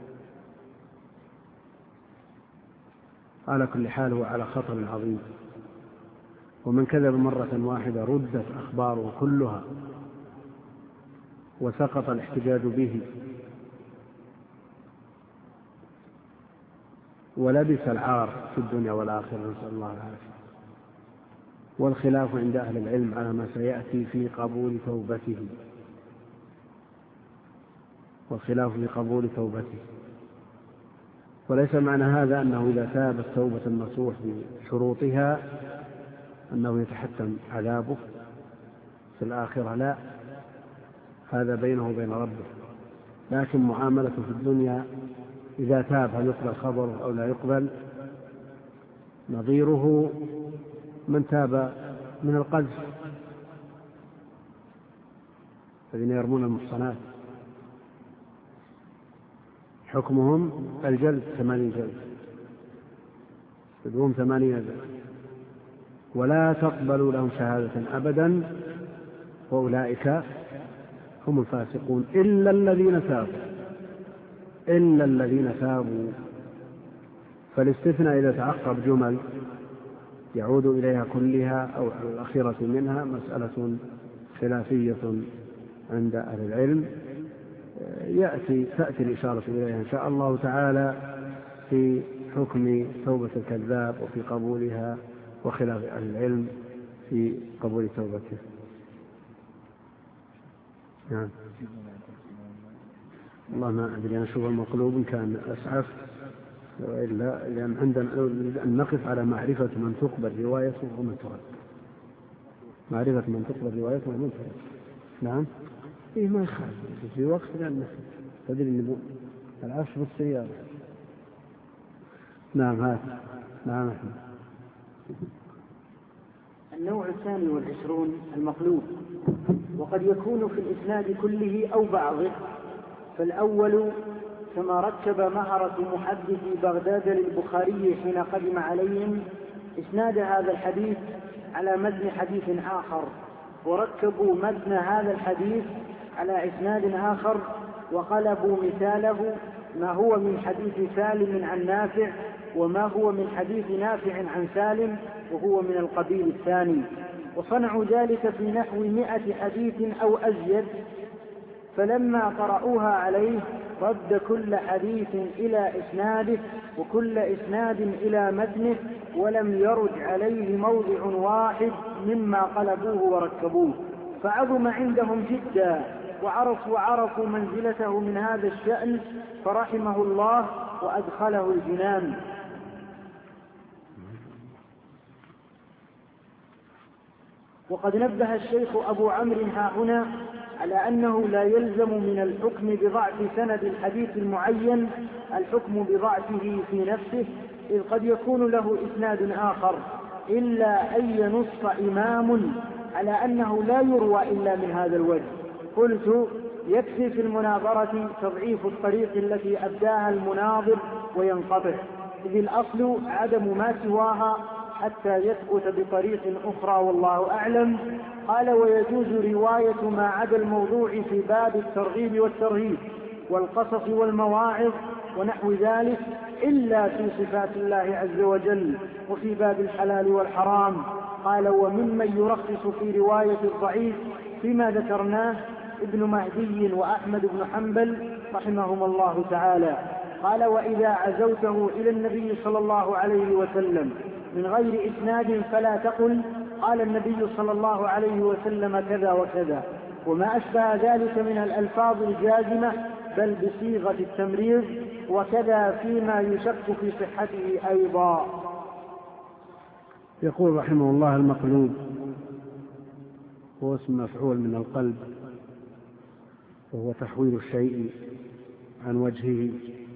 على كل حال هو على خطر عظيم، ومن كذب مرة واحدة ردت أخباره كلها وسقط الاحتجاج به، ولبس العار في الدنيا والآخرة، نسأل الله العافية. والخلاف عند أهل العلم على ما سيأتي في قبول توبته، والخلاف في قبول توبته. وليس معنى هذا أنه إذا تاب التوبة النصوح بشروطها أنه يتحتم عذابه في الآخرة، لا، هذا بينه وبين ربه. لكن معاملته في الدنيا إذا تاب هل يقبل خبره أو لا يقبل؟ نظيره من تاب من القذف، الذين يرمون المحصنات حكمهم الجلد 80 جلد، يدوم 80 جلد، ولا تقبل لهم شهادة أبدا، وأولئك هم الفاسقون إلا الذين تابوا. فالاستثناء إذا تعقب جمل يعود إليها كلها أو الأخيرة منها مسألة خلافية عند أهل العلم، تأتي الإشارة إليها إن شاء الله تعالى في حكم توبة الكذاب وفي قبولها، وخلاف أهل العلم في قبول توبته. نعم. والله ما أدري، أنا أشوف المقلوب كان أسعف، وإلا لأن عندنا أن نقف على معرفة من تقبل روايته ومن ترد، معرفة من تقبل روايته ومن ترد. نعم. إيه ما يخالف في وقت، لأن تدري أن العفش بالسيارة. نعم. هذا نعم. النوع 22 المقلوب، وقد يكون في الإسناد كله أو بعضه. فالأول كما ركب مهرة محدثي بغداد للبخاري حين قدم عليهم إسناد هذا الحديث على متن حديث آخر، وركبوا متن هذا الحديث على إسناد آخر، وقلبوا مثاله ما هو من حديث سالم عن نافع وما هو من حديث نافع عن سالم وهو من القبيل الثاني. وصنعوا ذلك في نحو 100 حديث أو أزيد، فلما قرأوها عليه رد كل حديث إلى إسناده وكل إسناد إلى متنه، ولم يرد عليه موضع واحد مما قلبوه وركبوه، فعظم عندهم جدا وعرفوا منزلته من هذا الشأن، فرحمه الله وأدخله الجنان. وقد نبه الشيخ أبو عمرو هنا على أنه لا يلزم من الحكم بضعف سند الحديث المعين الحكم بضعفه في نفسه، إذ قد يكون له إسناد آخر، إلا أن ينص إمام على أنه لا يروى إلا من هذا الوجه. قلت: يكفي في المناظرة تضعيف الطريق التي أبداها المناظر وينقطع، إذ الأصل عدم ما سواها حتى يثبت بطريق أخرى، والله أعلم. قال: ويجوز رواية ما عدا الموضوع في باب الترغيب والترهيب والقصص والمواعظ ونحو ذلك، إلا في صفات الله عز وجل وفي باب الحلال والحرام. قال: وممن يرخص في رواية الضعيف فيما ذكرناه ابن مهدي وأحمد بن حنبل رحمهم الله تعالى. قال: وإذا عزوته إلى النبي صلى الله عليه وسلم من غير إسناد فلا تقل قال النبي صلى الله عليه وسلم كذا وكذا، وما أشبه ذلك من الألفاظ الجازمة، بل بصيغة التمريض، وكذا فيما يشك في صحته أيضا. يقول رحمه الله: المقلوب هو اسم مفعول من القلب، وهو تحويل الشيء عن وجهه.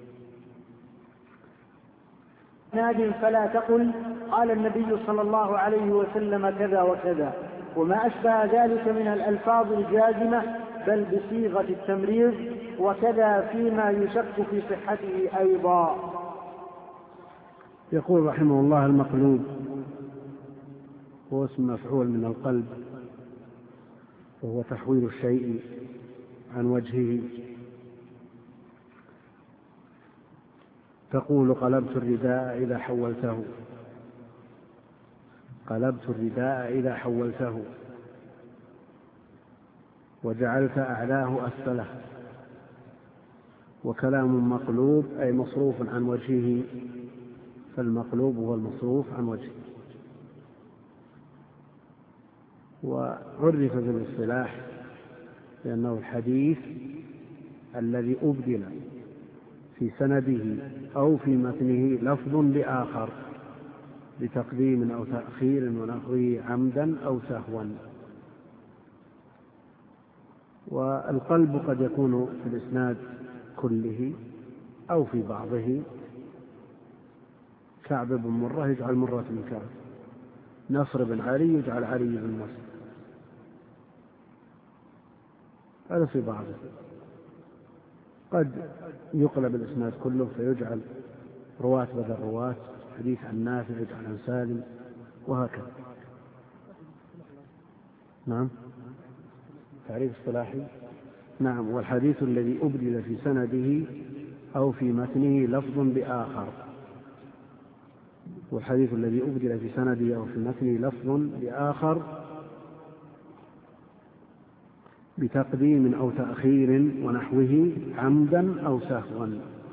إسناد فلا تقل قال النبي صلى الله عليه وسلم كذا وكذا، وما أشبه ذلك من الألفاظ الجازمة، بل بصيغة التمريض، وكذا فيما يشك في صحته أيضا. يقول رحمه الله: المقلوب هو اسم مفعول من القلب، وهو تحويل الشيء عن وجهه. تقول: قلبت الرداء إذا حولته، قلبت الرداء إذا حولته، وجعلت أعلاه أسفله. وكلام مقلوب أي مصروف عن وجهه، فالمقلوب هو المصروف عن وجهه. وعرف بالاصطلاح لأنه الحديث الذي أبدل في سنده أو في متنه لفظ لآخر بتقديم أو تأخير ونحوه عمدا أو سهوا. والقلب قد يكون في الإسناد كله أو في بعضه، كعب بن مرة يجعل مرة بن كعب، نصر بن علي يجعل علي بن نصر، هذا في بعضه. قد يقلب الإسناد كله فيجعل رواة بدل رواة، حديث عن نافع يجعل عن سالم، وهكذا. نعم، تعريف اصطلاحي. نعم، والحديث الذي أبدل في سنده أو في متنه لفظ بآخر، والحديث الذي أبدل في سنده أو في متنه لفظ بآخر بتقديم أو تأخير ونحوه عمدا أو سهوا.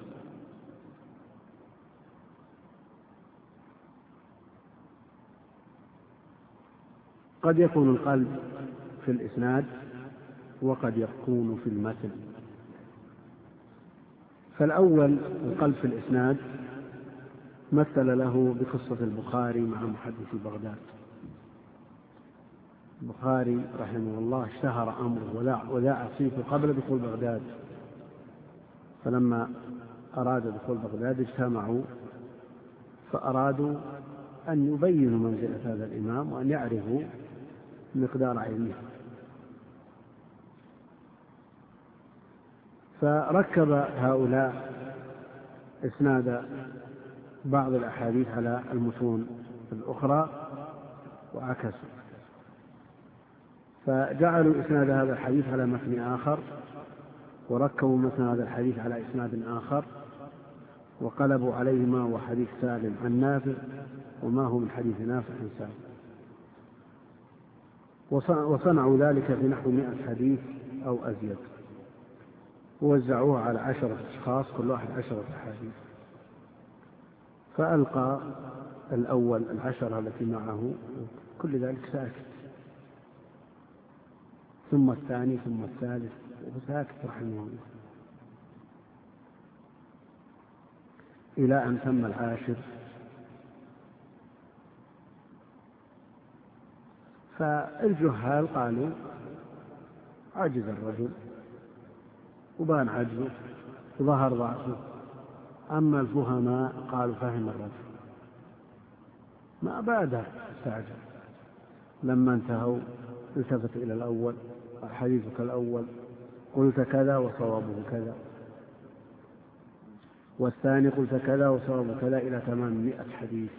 قد يكون القلب في الإسناد وقد يكون في المتن. فالأول القلب في الإسناد مثل له بقصة البخاري مع محدث بغداد. البخاري رحمه الله اشتهر أمره وذاع صيته قبل دخول بغداد، فلما أراد دخول بغداد اجتمعوا فأرادوا أن يبينوا منزلة هذا الإمام وأن يعرفوا مقدار علمه، فركب هؤلاء إسناد بعض الأحاديث على المتون الأخرى وعكسوا، فجعلوا إسناد هذا الحديث على متن آخر، وركبوا متن هذا الحديث على إسناد آخر، وقلبوا عليه ما هو حديث سالم عن نافع وما هو من حديث نافع عن سالم، وصنعوا ذلك في نحو 100 حديث أو أزيد، ووزعوها على 10 أشخاص كل واحد 10 أحاديث، فألقى الأول 10 التي معه كل ذلك ساكت، ثم الثاني ثم الثالث وساكت رحمه الله، إلى أن تم 10. فالجهال قالوا عجز الرجل وبان عجزه وظهر ضعفه، أما الفهماء قالوا فهم الرجل، ما بعد استعجل، لما انتهوا التفت إلى الأول حديثك الأول قلت كذا وصوابه كذا، والثاني قلت كذا وصوابه كذا، إلى تمام 100 حديث،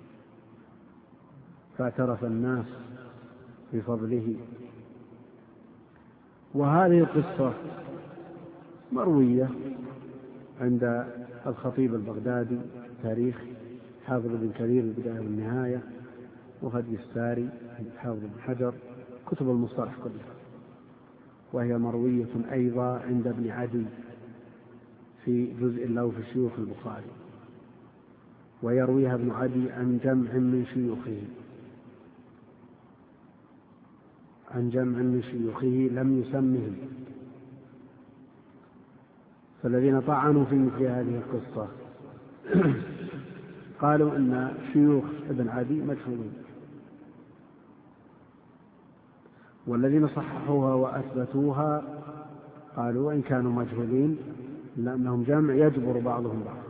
فاعترف الناس بفضله. وهذه القصة مروية عند الخطيب البغدادي تاريخ، حافظ بن كثير البداية والنهاية، وهدي الساري حافظ بن حجر، كتب المصطلح كلها، وهي مروية أيضا عند ابن عدي في جزء له في شيوخ البخاري، ويرويها ابن عدي عن جمع من شيوخه لم يسمهم. فالذين طعنوا في مثل هذه القصة قالوا إن شيوخ ابن عدي مجهولون، والذين صححوها وأثبتوها قالوا وإن كانوا مجهولين لأنهم جمع يجبر بعضهم بعض.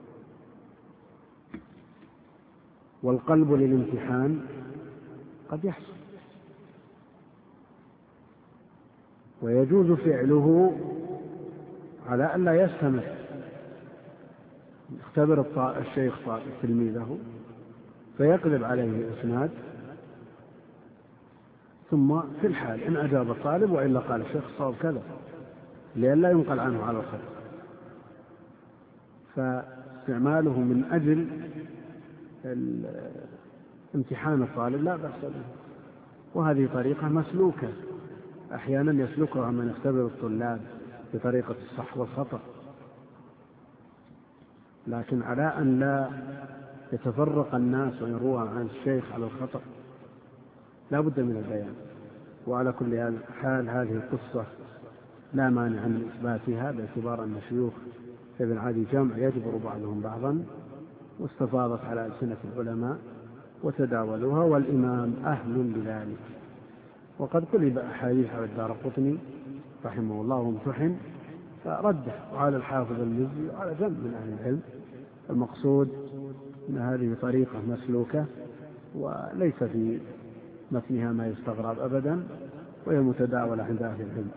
والقلب للامتحان قد يحصل، ويجوز فعله على أن لا يستمر، يختبر الشيخ تلميذه فيقلب عليه الإسناد، ثم في الحال إن أجاب الطالب وإلا قال الشيخ صواب كذا، لئلا ينقل عنه على الخطأ. فاستعماله من أجل امتحان الطالب لا بأس به، وهذه طريقة مسلوكة أحيانا يسلكها من يختبر الطلاب بطريقة الصح والخطأ، لكن على أن لا يتفرق الناس ويروى عن الشيخ على الخطأ لا بد من البيان. وعلى كل حال هذه القصة لا مانع من إثباتها، باعتبار أن شيوخ ابن عدي جمع يجبر بعضهم بعضا، واستفاضت على ألسنة العلماء وتداولوها، والإمام أهل لذلك. وقد قلب أحاديث على الدارقطني رحمه الله وامتحن فرده، وعلى الحافظ المزي وعلى جمع من أهل العلم. المقصود أن هذه طريقة مسلوكة وليس في متنها ما يستغرب أبدا، وهي متداولة عند أهل العلم.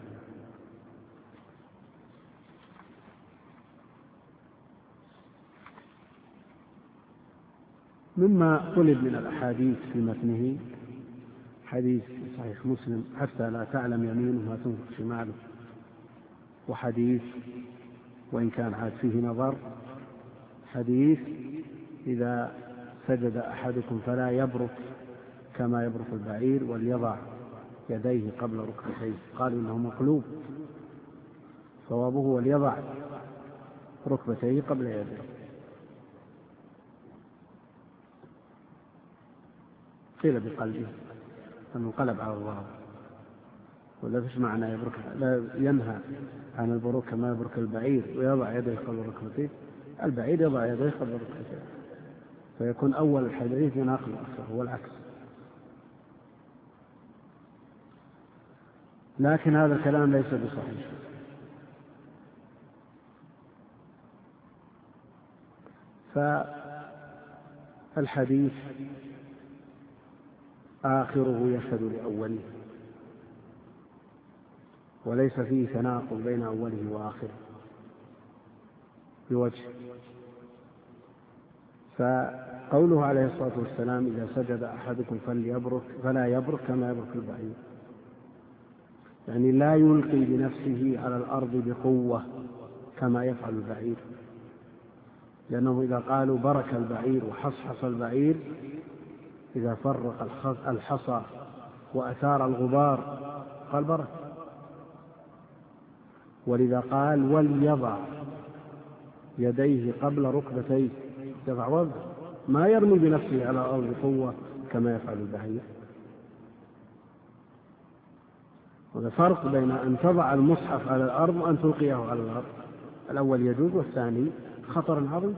مما قلب من الأحاديث في متنه حديث صحيح مسلم حتى لا تعلم يمينه ما تنفق شماله، وحديث وإن كان عاد فيه نظر، حديث إذا سجد أحدكم فلا يبرك كما يبرك البعير وليضع يديه قبل ركبتيه، قالوا إنه مقلوب، صوابه وليضع ركبتيه قبل يديه. قيل بقلبه أنه انقلب على الله، ولا فيش معنى يبرك، لا ينهى عن البروك كما يبرك البعير ويضع يديه قبل ركبتيه، البعير يضع يديه قبل ركبتيه، فيكون أول الحديث يناقض الآخر والعكس. لكن هذا الكلام ليس بصحيح، فالحديث آخره يشهد لأوله، وليس فيه تناقض بين أوله وآخره بوجه. فقوله عليه الصلاة والسلام إذا سجد أحدكم فلا يبرك كما يبرك البعير، يعني لا يلقي بنفسه على الأرض بقوة كما يفعل البعير، لأنهم إذا قالوا برك البعير وحصحص البعير، إذا فرق الحصى وأثار الغبار قال برك. ولذا قال وليضع يديه قبل ركبتيه، يضع وضع، ما يرمي بنفسه على الأرض بقوة كما يفعل البعير. هذا فرق بين أن تضع المصحف على الأرض وأن تلقيه على الأرض. الأول يجوز والثاني خطر عظيم.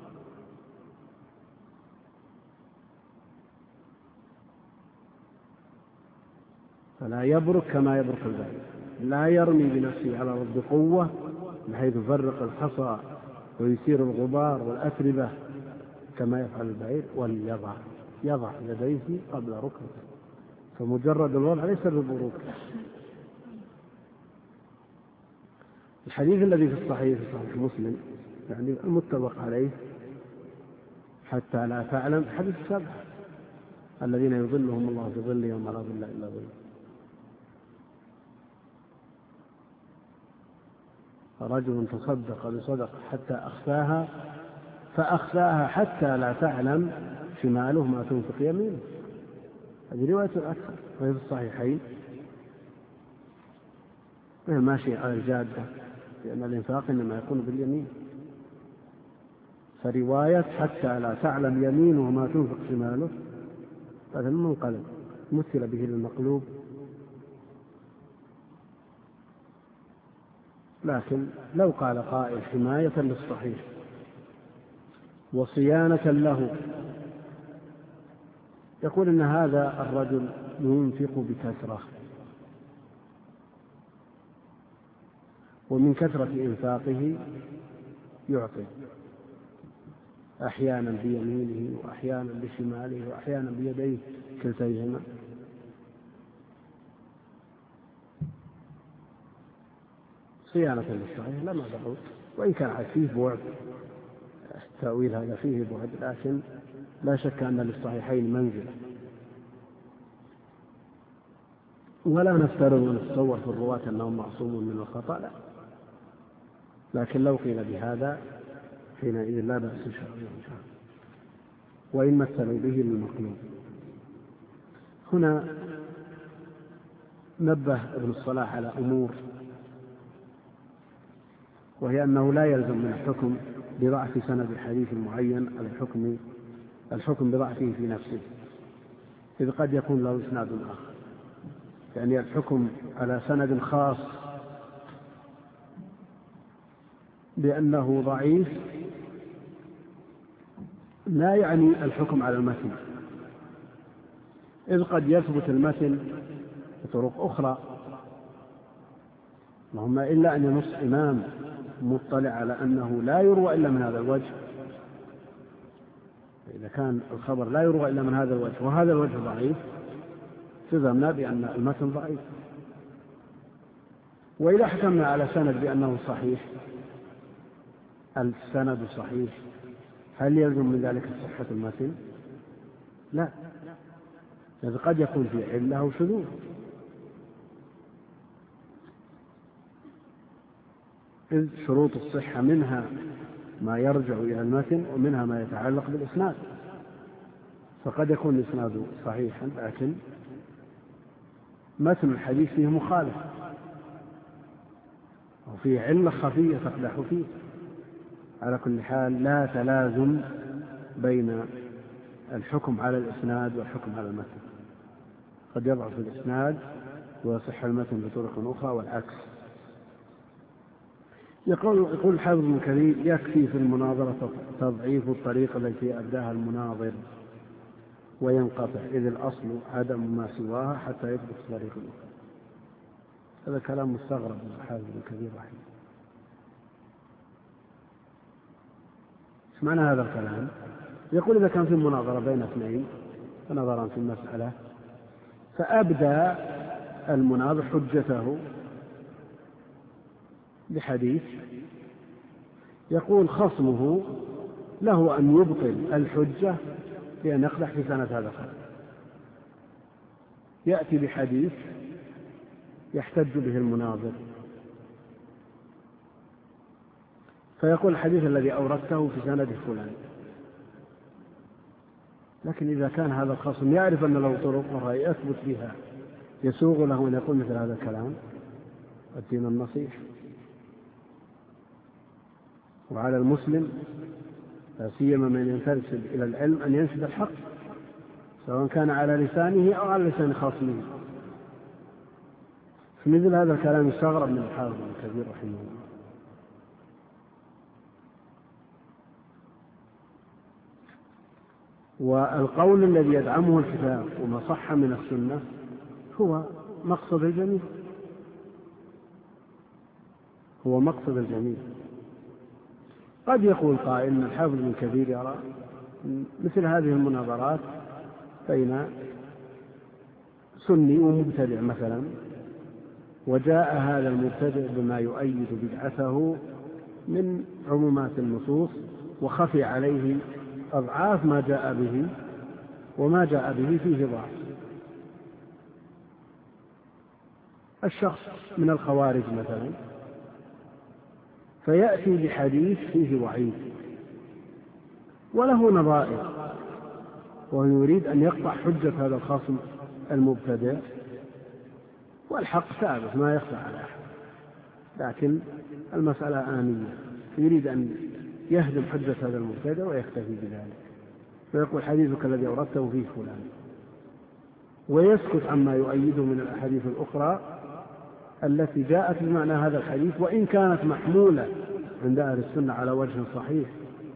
فلا يبرك كما يبرك البعير، لا يرمي بنفسه على الأرض بقوة بحيث يفرق الحصى ويثير الغبار والأتربة كما يفعل البعير. يضع يديه قبل ركبته، فمجرد الوضع ليس بالبروك. الحديث الذي في الصحيح مسلم يعني المتفق عليه حتى لا تعلم، حديث 7 الذين يظلهم الله في ظله يوم لا ظل إلا ظله. رجل تصدق بصدقة حتى فأخفاها حتى لا تعلم شماله ما تنفق يمينه. هذه رواية أكثر وهي في الصحيحين، وهي ماشية على الجادة، لأن الإنفاق إنما يكون باليمين. فرواية حتى لا تعلم يمينه ما تنفق شماله هذا المنقلب مثل به للمقلوب، لكن لو قال قائل حماية للصحيح وصيانة له، يقول إن هذا الرجل ينفق بكثرة، ومن كثرة إنفاقه يعطي أحيانا بيمينه وأحيانا بشماله وأحيانا بيديه كلتيهما. صيانة للصحيح لا معنى له، وإن كان فيه بعد، التأويل هذا فيه بعد، لكن لا شك أن للصحيحين منزلة. ولا نفترض ونتصور في الرواة أنهم معصومون من الخطأ، لا، لكن لو قيل بهذا حينئذ لا بأس شرعيا وإن مثلوا به للمقلوب. هنا نبه ابن الصلاح على أمور، وهي أنه لا يلزم من الحكم بضعف سند الحديث المعين على الحكم بضعفه في نفسه، إذ قد يكون له إسناد آخر. يعني الحكم على سند خاص بأنه ضعيف لا يعني الحكم على المتن، إذ قد يثبت المتن بطرق أخرى، اللهم إلا أن ينص إمام مطلع على أنه لا يروى إلا من هذا الوجه. إذا كان الخبر لا يروى إلا من هذا الوجه وهذا الوجه ضعيف، فهمنا بأن المتن ضعيف. وإذا حكمنا على سند بأنه صحيح، السند صحيح، هل يلزم من ذلك صحة المتن؟ لا، إذ قد يكون في علة أو شذوذ. إذ شروط الصحة منها ما يرجع إلى المتن ومنها ما يتعلق بالإسناد، فقد يكون الإسناد صحيحا لكن متن الحديث فيه مخالف وفيه علة خفية تقدح فيه. على كل حال لا تلازم بين الحكم على الإسناد والحكم على المتن، قد يضعف الإسناد ويصح المتن بطرق أخرى والعكس. يقول الحافظ ابن كثير: يكفي في المناظرة تضعيف الطريقة التي أبداها المناظر وينقطع، إذ الأصل عدم ما سواها حتى يثبت طريق الأخرى. هذا كلام مستغرب من الحافظ ابن كثير رحمه الله. ايش معنى هذا الكلام؟ يقول إذا كان في مناظرة بين اثنين فنظرا في المسألة، فأبدى المناظر حجته بحديث، يقول خصمه له أن يبطل الحجة بأن يقدح في سند هذا الخبر، يأتي بحديث يحتج به المناظر، فيقول الحديث الذي أوردته في سند فلان. لكن إذا كان هذا الخصم يعرف أن له طرق أخرى يثبت بها يسوغ له أن يقول مثل هذا الكلام. الدين النصيحة، وعلى المسلم لا سيما من ينتسب إلى العلم أن ينشد الحق سواء كان على لسانه أو على لسان خصمه. في مثل هذا الكلام يستغرب من الحافظ ابن كثير رحمه الله. والقول الذي يدعمه الكتاب وما صح من السنة هو مقصد الجميع، هو مقصد الجميع. قد يقول قائل ان الحافظ ابن كثير يرى مثل هذه المناظرات بين سني ومبتدع مثلا، وجاء هذا المبتدع بما يؤيد بدعته من عمومات النصوص وخفي عليه أضعاف ما جاء به، وما جاء به فيه ضعف. الشخص من الخوارج مثلا فيأتي بحديث فيه وعيد وله نظائر، ويريد أن يقطع حجة هذا الخصم المبتدع، والحق ثابت ما يخفى على أحد، لكن المسألة آنية، يريد أن يهدم حجة هذا المبتدع ويكتفي بذلك، فيقول حديثك الذي أوردته فيه فلان، ويسكت عما يؤيده من الأحاديث الأخرى التي جاءت بمعنى هذا الحديث وإن كانت محمولة عند أهل السنة على وجه صحيح.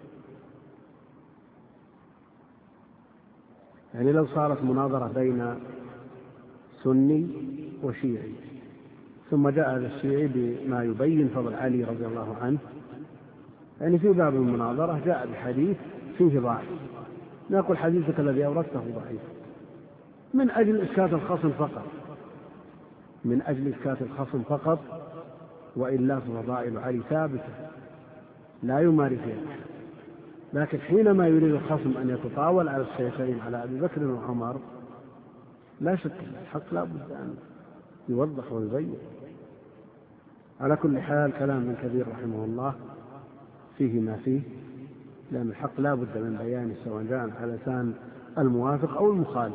يعني لو صارت مناظرة بين سني وشيعي ثم جاء هذا الشيعي بما يبين فضل علي رضي الله عنه، يعني في باب المناظرة جاء بحديث فيه ضعف، نقول حديثك الذي أوردته ضعيف من أجل إسكات الخصم فقط، من أجل إسكات الخصم فقط، وإلا فضائل علي ثابتة لا يماري فيها. لكن حينما يريد الخصم أن يتطاول على الشيخين على أبي بكر وعمر لا شك الحق لا بد أن يوضح ويبين. على كل حال كلام ابن كثير رحمه الله فيه ما فيه، لأن الحق لا بد من بيانه سواء جاء على لسان الموافق أو المخالف.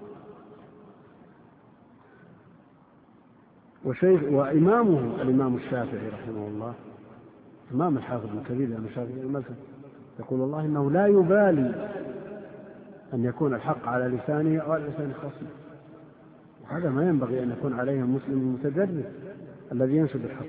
وإمامه الإمام الشافعي رحمه الله، إمام الحافظ ابن كثير لأن الشافعي المذهب، يقول الله إنه لا يبالي أن يكون الحق على لسانه أو على لسان خصمه، وهذا ما ينبغي أن يكون عليه المسلم المتجرد الذي ينشد الحق.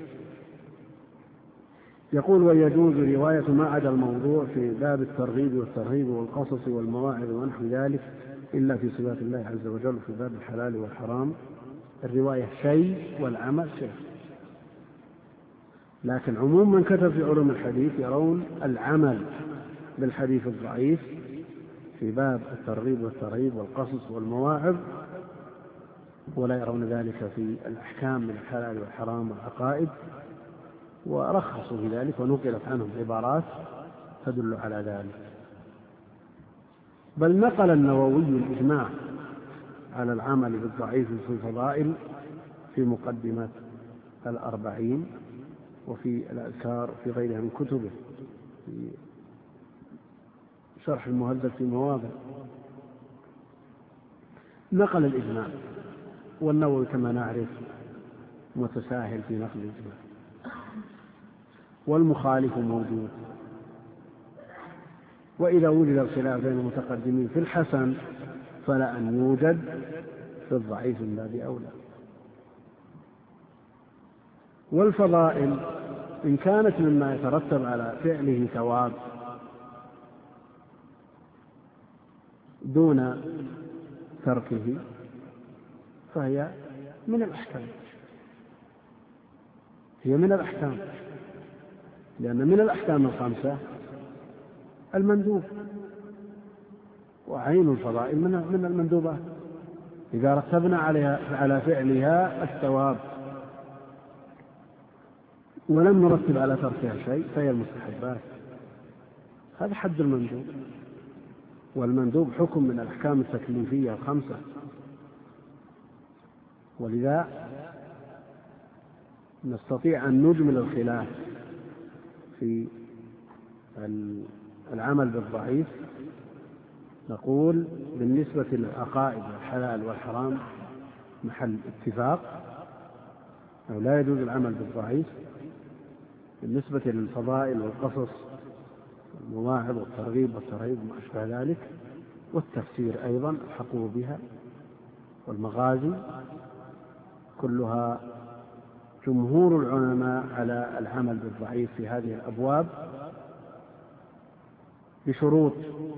يقول ويجوز رواية ما عدا الموضوع في باب الترغيب والترهيب والقصص والمواعظ ونحو ذلك إلا في صفات الله عز وجل في باب الحلال والحرام. الرواية شيء والعمل شيء، لكن عموم من كتب في علوم الحديث يرون العمل بالحديث الضعيف في باب الترغيب والترهيب والقصص والمواعظ، ولا يرون ذلك في الأحكام من الحلال والحرام والعقائد، ورخصوا في ذلك ونقلت عنهم عبارات تدل على ذلك. بل نقل النووي الإجماع على العمل بالضعيف في الفضائل في مقدمة الأربعين وفي الأذكار في غيرها من كتبه، في شرح المهذب في مواضع نقل الإجماع، والنووي كما نعرف متساهل في نقل الإجماع، والمخالف موجود. وإذا وجد الخلاف بين المتقدمين في الحسن فلا أن يوجد في الضعيف الذي أولى. والفضائل إن كانت مما يترتب على فعله ثواب دون تركه فهي من الأحكام، هي من الأحكام، لأن من الأحكام الخمسة المندوب، وعين الفضائل من المندوبات إذا رتبنا على فعلها الثواب ولم نرتب على تركها شيء فهي المستحبات. هذا حد المندوب، والمندوب حكم من الأحكام التكليفية الخمسة. ولذا نستطيع أن نجمل الخلاف في العمل بالضعيف نقول بالنسبة للعقائد والحلال والحرام محل اتفاق، أو لا يجوز العمل بالضعيف. بالنسبة للفضائل والقصص والمواعظ والترغيب والترهيب وما أشبه ذلك، والتفسير أيضا الحقوا بها، والمغازي كلها جمهور العلماء على العمل بالضعيف في هذه الأبواب، بشروط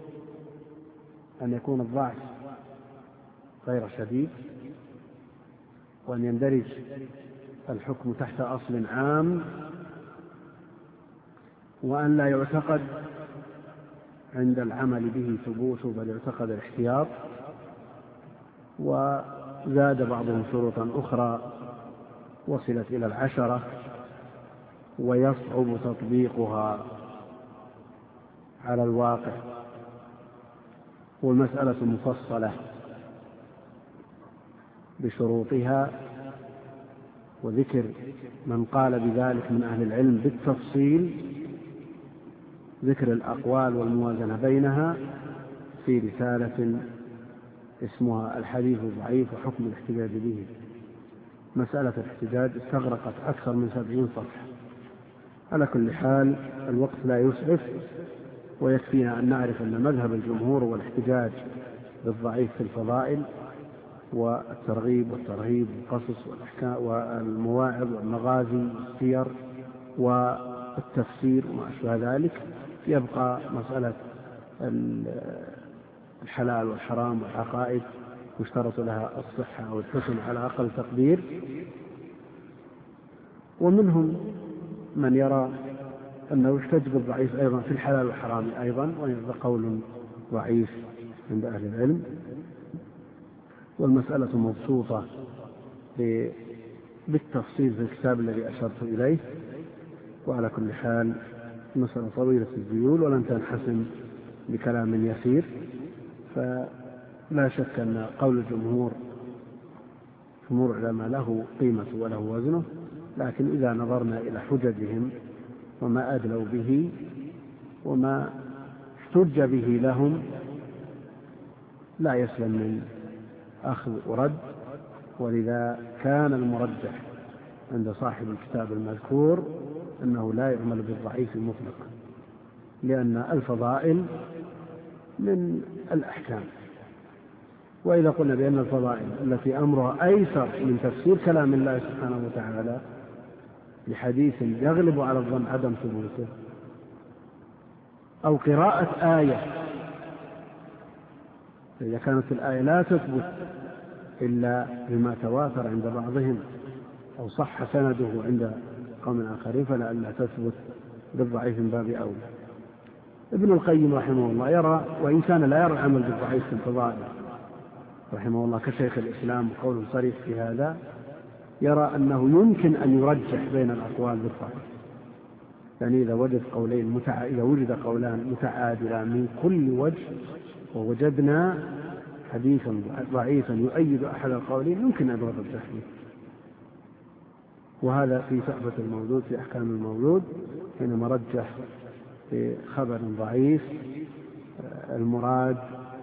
أن يكون الضعف غير شديد، وأن يندرج الحكم تحت أصل عام، وأن لا يعتقد عند العمل به ثبوته بل يعتقد الاحتياط. وزاد بعضهم شروطا أخرى وصلت إلى 10 ويصعب تطبيقها على الواقع، والمسألة مفصلة بشروطها، وذكر من قال بذلك من أهل العلم بالتفصيل، ذكر الأقوال والموازنة بينها في رسالة اسمها الحديث الضعيف وحكم الاحتجاج به. مسألة الاحتجاج استغرقت أكثر من 70 صفحة. على كل حال الوقت لا يسعف، ويكفينا أن نعرف أن مذهب الجمهور والاحتجاج بالضعيف في الفضائل والترغيب والترهيب والقصص والأحكام والمواعظ والمغازي والسير والتفسير وما أشبه ذلك. يبقى مسألة الحلال والحرام والعقائد يشترط لها الصحة أو الحسن على أقل تقدير، ومنهم من يرى أنه يحتج بالضعيف أيضا في الحلال والحرام أيضا، وهذا قول ضعيف عند أهل العلم. والمسألة مبسوطة بالتفصيل في الكتاب الذي أشرت إليه. وعلى كل حال مسألة طويلة الذيول ولن تنحسم بكلام يسير، فلا شك أن قول الجمهور جمهور العلماء له قيمة وله وزنه، لكن إذا نظرنا إلى حججهم وما أدلوا به وما احتج به لهم لا يسلم من أخذ ورد. ولذا كان المرجح عند صاحب الكتاب المذكور أنه لا يعمل بالضعيف مطلقا، لأن الفضائل من الأحكام. وإذا قلنا بأن الفضائل التي أمرها أيسر من تفسير كلام الله سبحانه وتعالى لحديث يغلب على الظن عدم ثبوته، أو قراءة آية، إذا كانت الآية لا تثبت إلا بما تواتر عند بعضهم أو صح سنده عند قوم آخرين فلألا تثبت بالضعيف من باب أولى. ابن القيم رحمه الله يرى، وإن كان لا يرى العمل بالضعيف في الفضائل رحمه الله كشيخ الإسلام وقول صريح في هذا، يرى أنه يمكن أن يرجح بين الأقوال بالضعيف. يعني إذا وجد قولان متعادلان من كل وجه ووجدنا حديثا ضعيفا يؤيد أحد القولين يمكن أن يرجح به. وهذا في تحفة المولود في أحكام المولود حينما رجح في خبر ضعيف المراد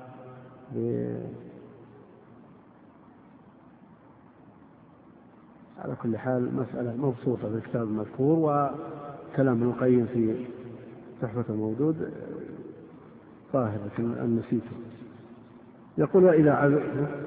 على كل حال مسألة مبسوطة في الكتاب المذكور، وكلام ابن القيم في تحفة المولود ظاهر لكن نسيته. يقول وإذا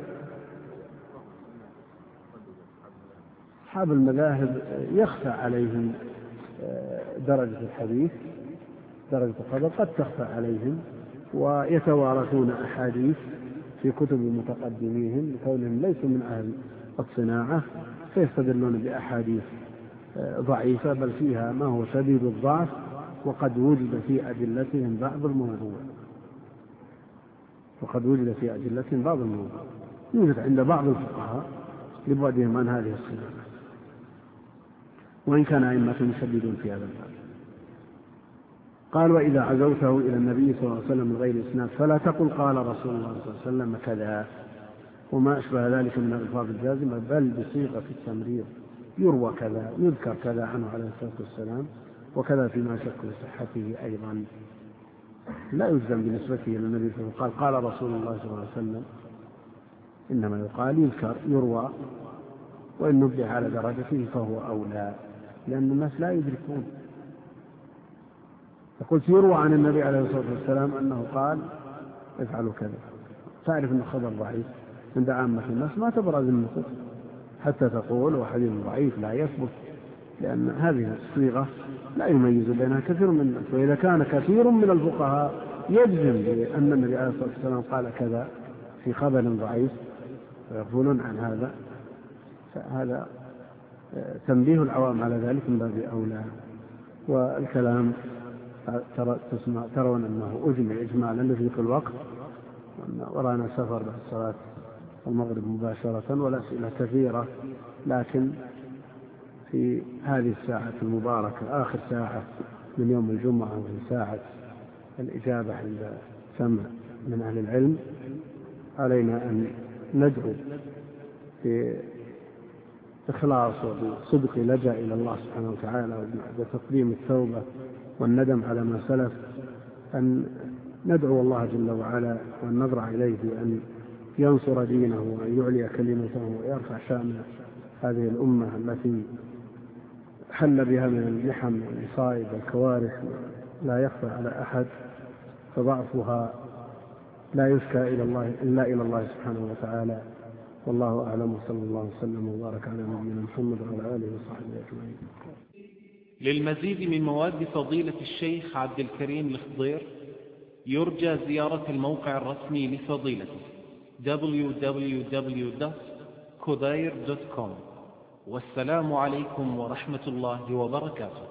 أصحاب المذاهب يخفى عليهم درجة الحديث، درجة القدر قد تخفى عليهم، ويتوارثون أحاديث في كتب متقدميهم لكونهم ليسوا من أهل الصناعة، فيستدلون بأحاديث ضعيفة بل فيها ما هو شديد الضعف، وقد وجد في أدلتهم بعض الموضوع يوجد عند بعض الفقهاء لبعدهم عن هذه الصناعة، وإن كان أئمة يشددون في هذا الباب. قال وإذا عزوته إلى النبي صلى الله عليه وسلم من غير إسناد فلا تقل قال رسول الله صلى الله عليه وسلم كذا وما أشبه ذلك من الألفاظ الجازمة، بل بصيغة التمريض، يروى كذا، يذكر كذا عنه عليه الصلاة والسلام، وكذا فيما شك لصحته أيضا لا يجزم بنسبته إلى النبي صلى الله عليه وسلم. قال رسول الله صلى الله عليه وسلم، إنما يقال يذكر يروى، وإن نبه على درجته فهو أولى، لأن الناس لا يدركون. فقلت يروى عن النبي عليه الصلاة والسلام أنه قال افعلوا كذا، تعرف أنه خبر ضعيف عند عامة الناس ما تبرز النصوص حتى تقول وحديث ضعيف لا يثبت، لأن هذه الصيغة لا يميز بينها كثير من الناس. وإذا كان كثير من الفقهاء يجزم بأن النبي عليه الصلاة والسلام قال كذا في خبر ضعيف ويغفلون عن هذا، فهذا تنبيه العوام على ذلك من باب أولى. والكلام ترون أنه أجمع إجمالا لضيق الوقت، ورانا سفر بعد صلاة المغرب مباشرة والأسئلة كثيرة، لكن في هذه الساعة المباركة آخر ساعة من يوم الجمعة وفي ساعة الإجابة عند سمع من أهل العلم علينا أن ندعو بإخلاص وبصدق لجأ إلى الله سبحانه وتعالى وبتقديم التوبة والندم على ما سلف، أن ندعو الله جل وعلا وأن نضرع إليه بأن ينصر دينه وأن يعلي كلمته ويرفع شأن هذه الأمة التي حل بها من المحن والمصائب والكوارث لا يخفى على أحد، فضعفها لا يشكى إلى الله إلا إلى الله سبحانه وتعالى. والله أعلم، وصلى الله وسلم وبارك على نبينا محمد وعلى آله وصحبه أجمعين. للمزيد من مواد فضيلة الشيخ عبد الكريم الخضير يرجى زيارة الموقع الرسمي لفضيلته www.khudair.com. والسلام عليكم ورحمة الله وبركاته.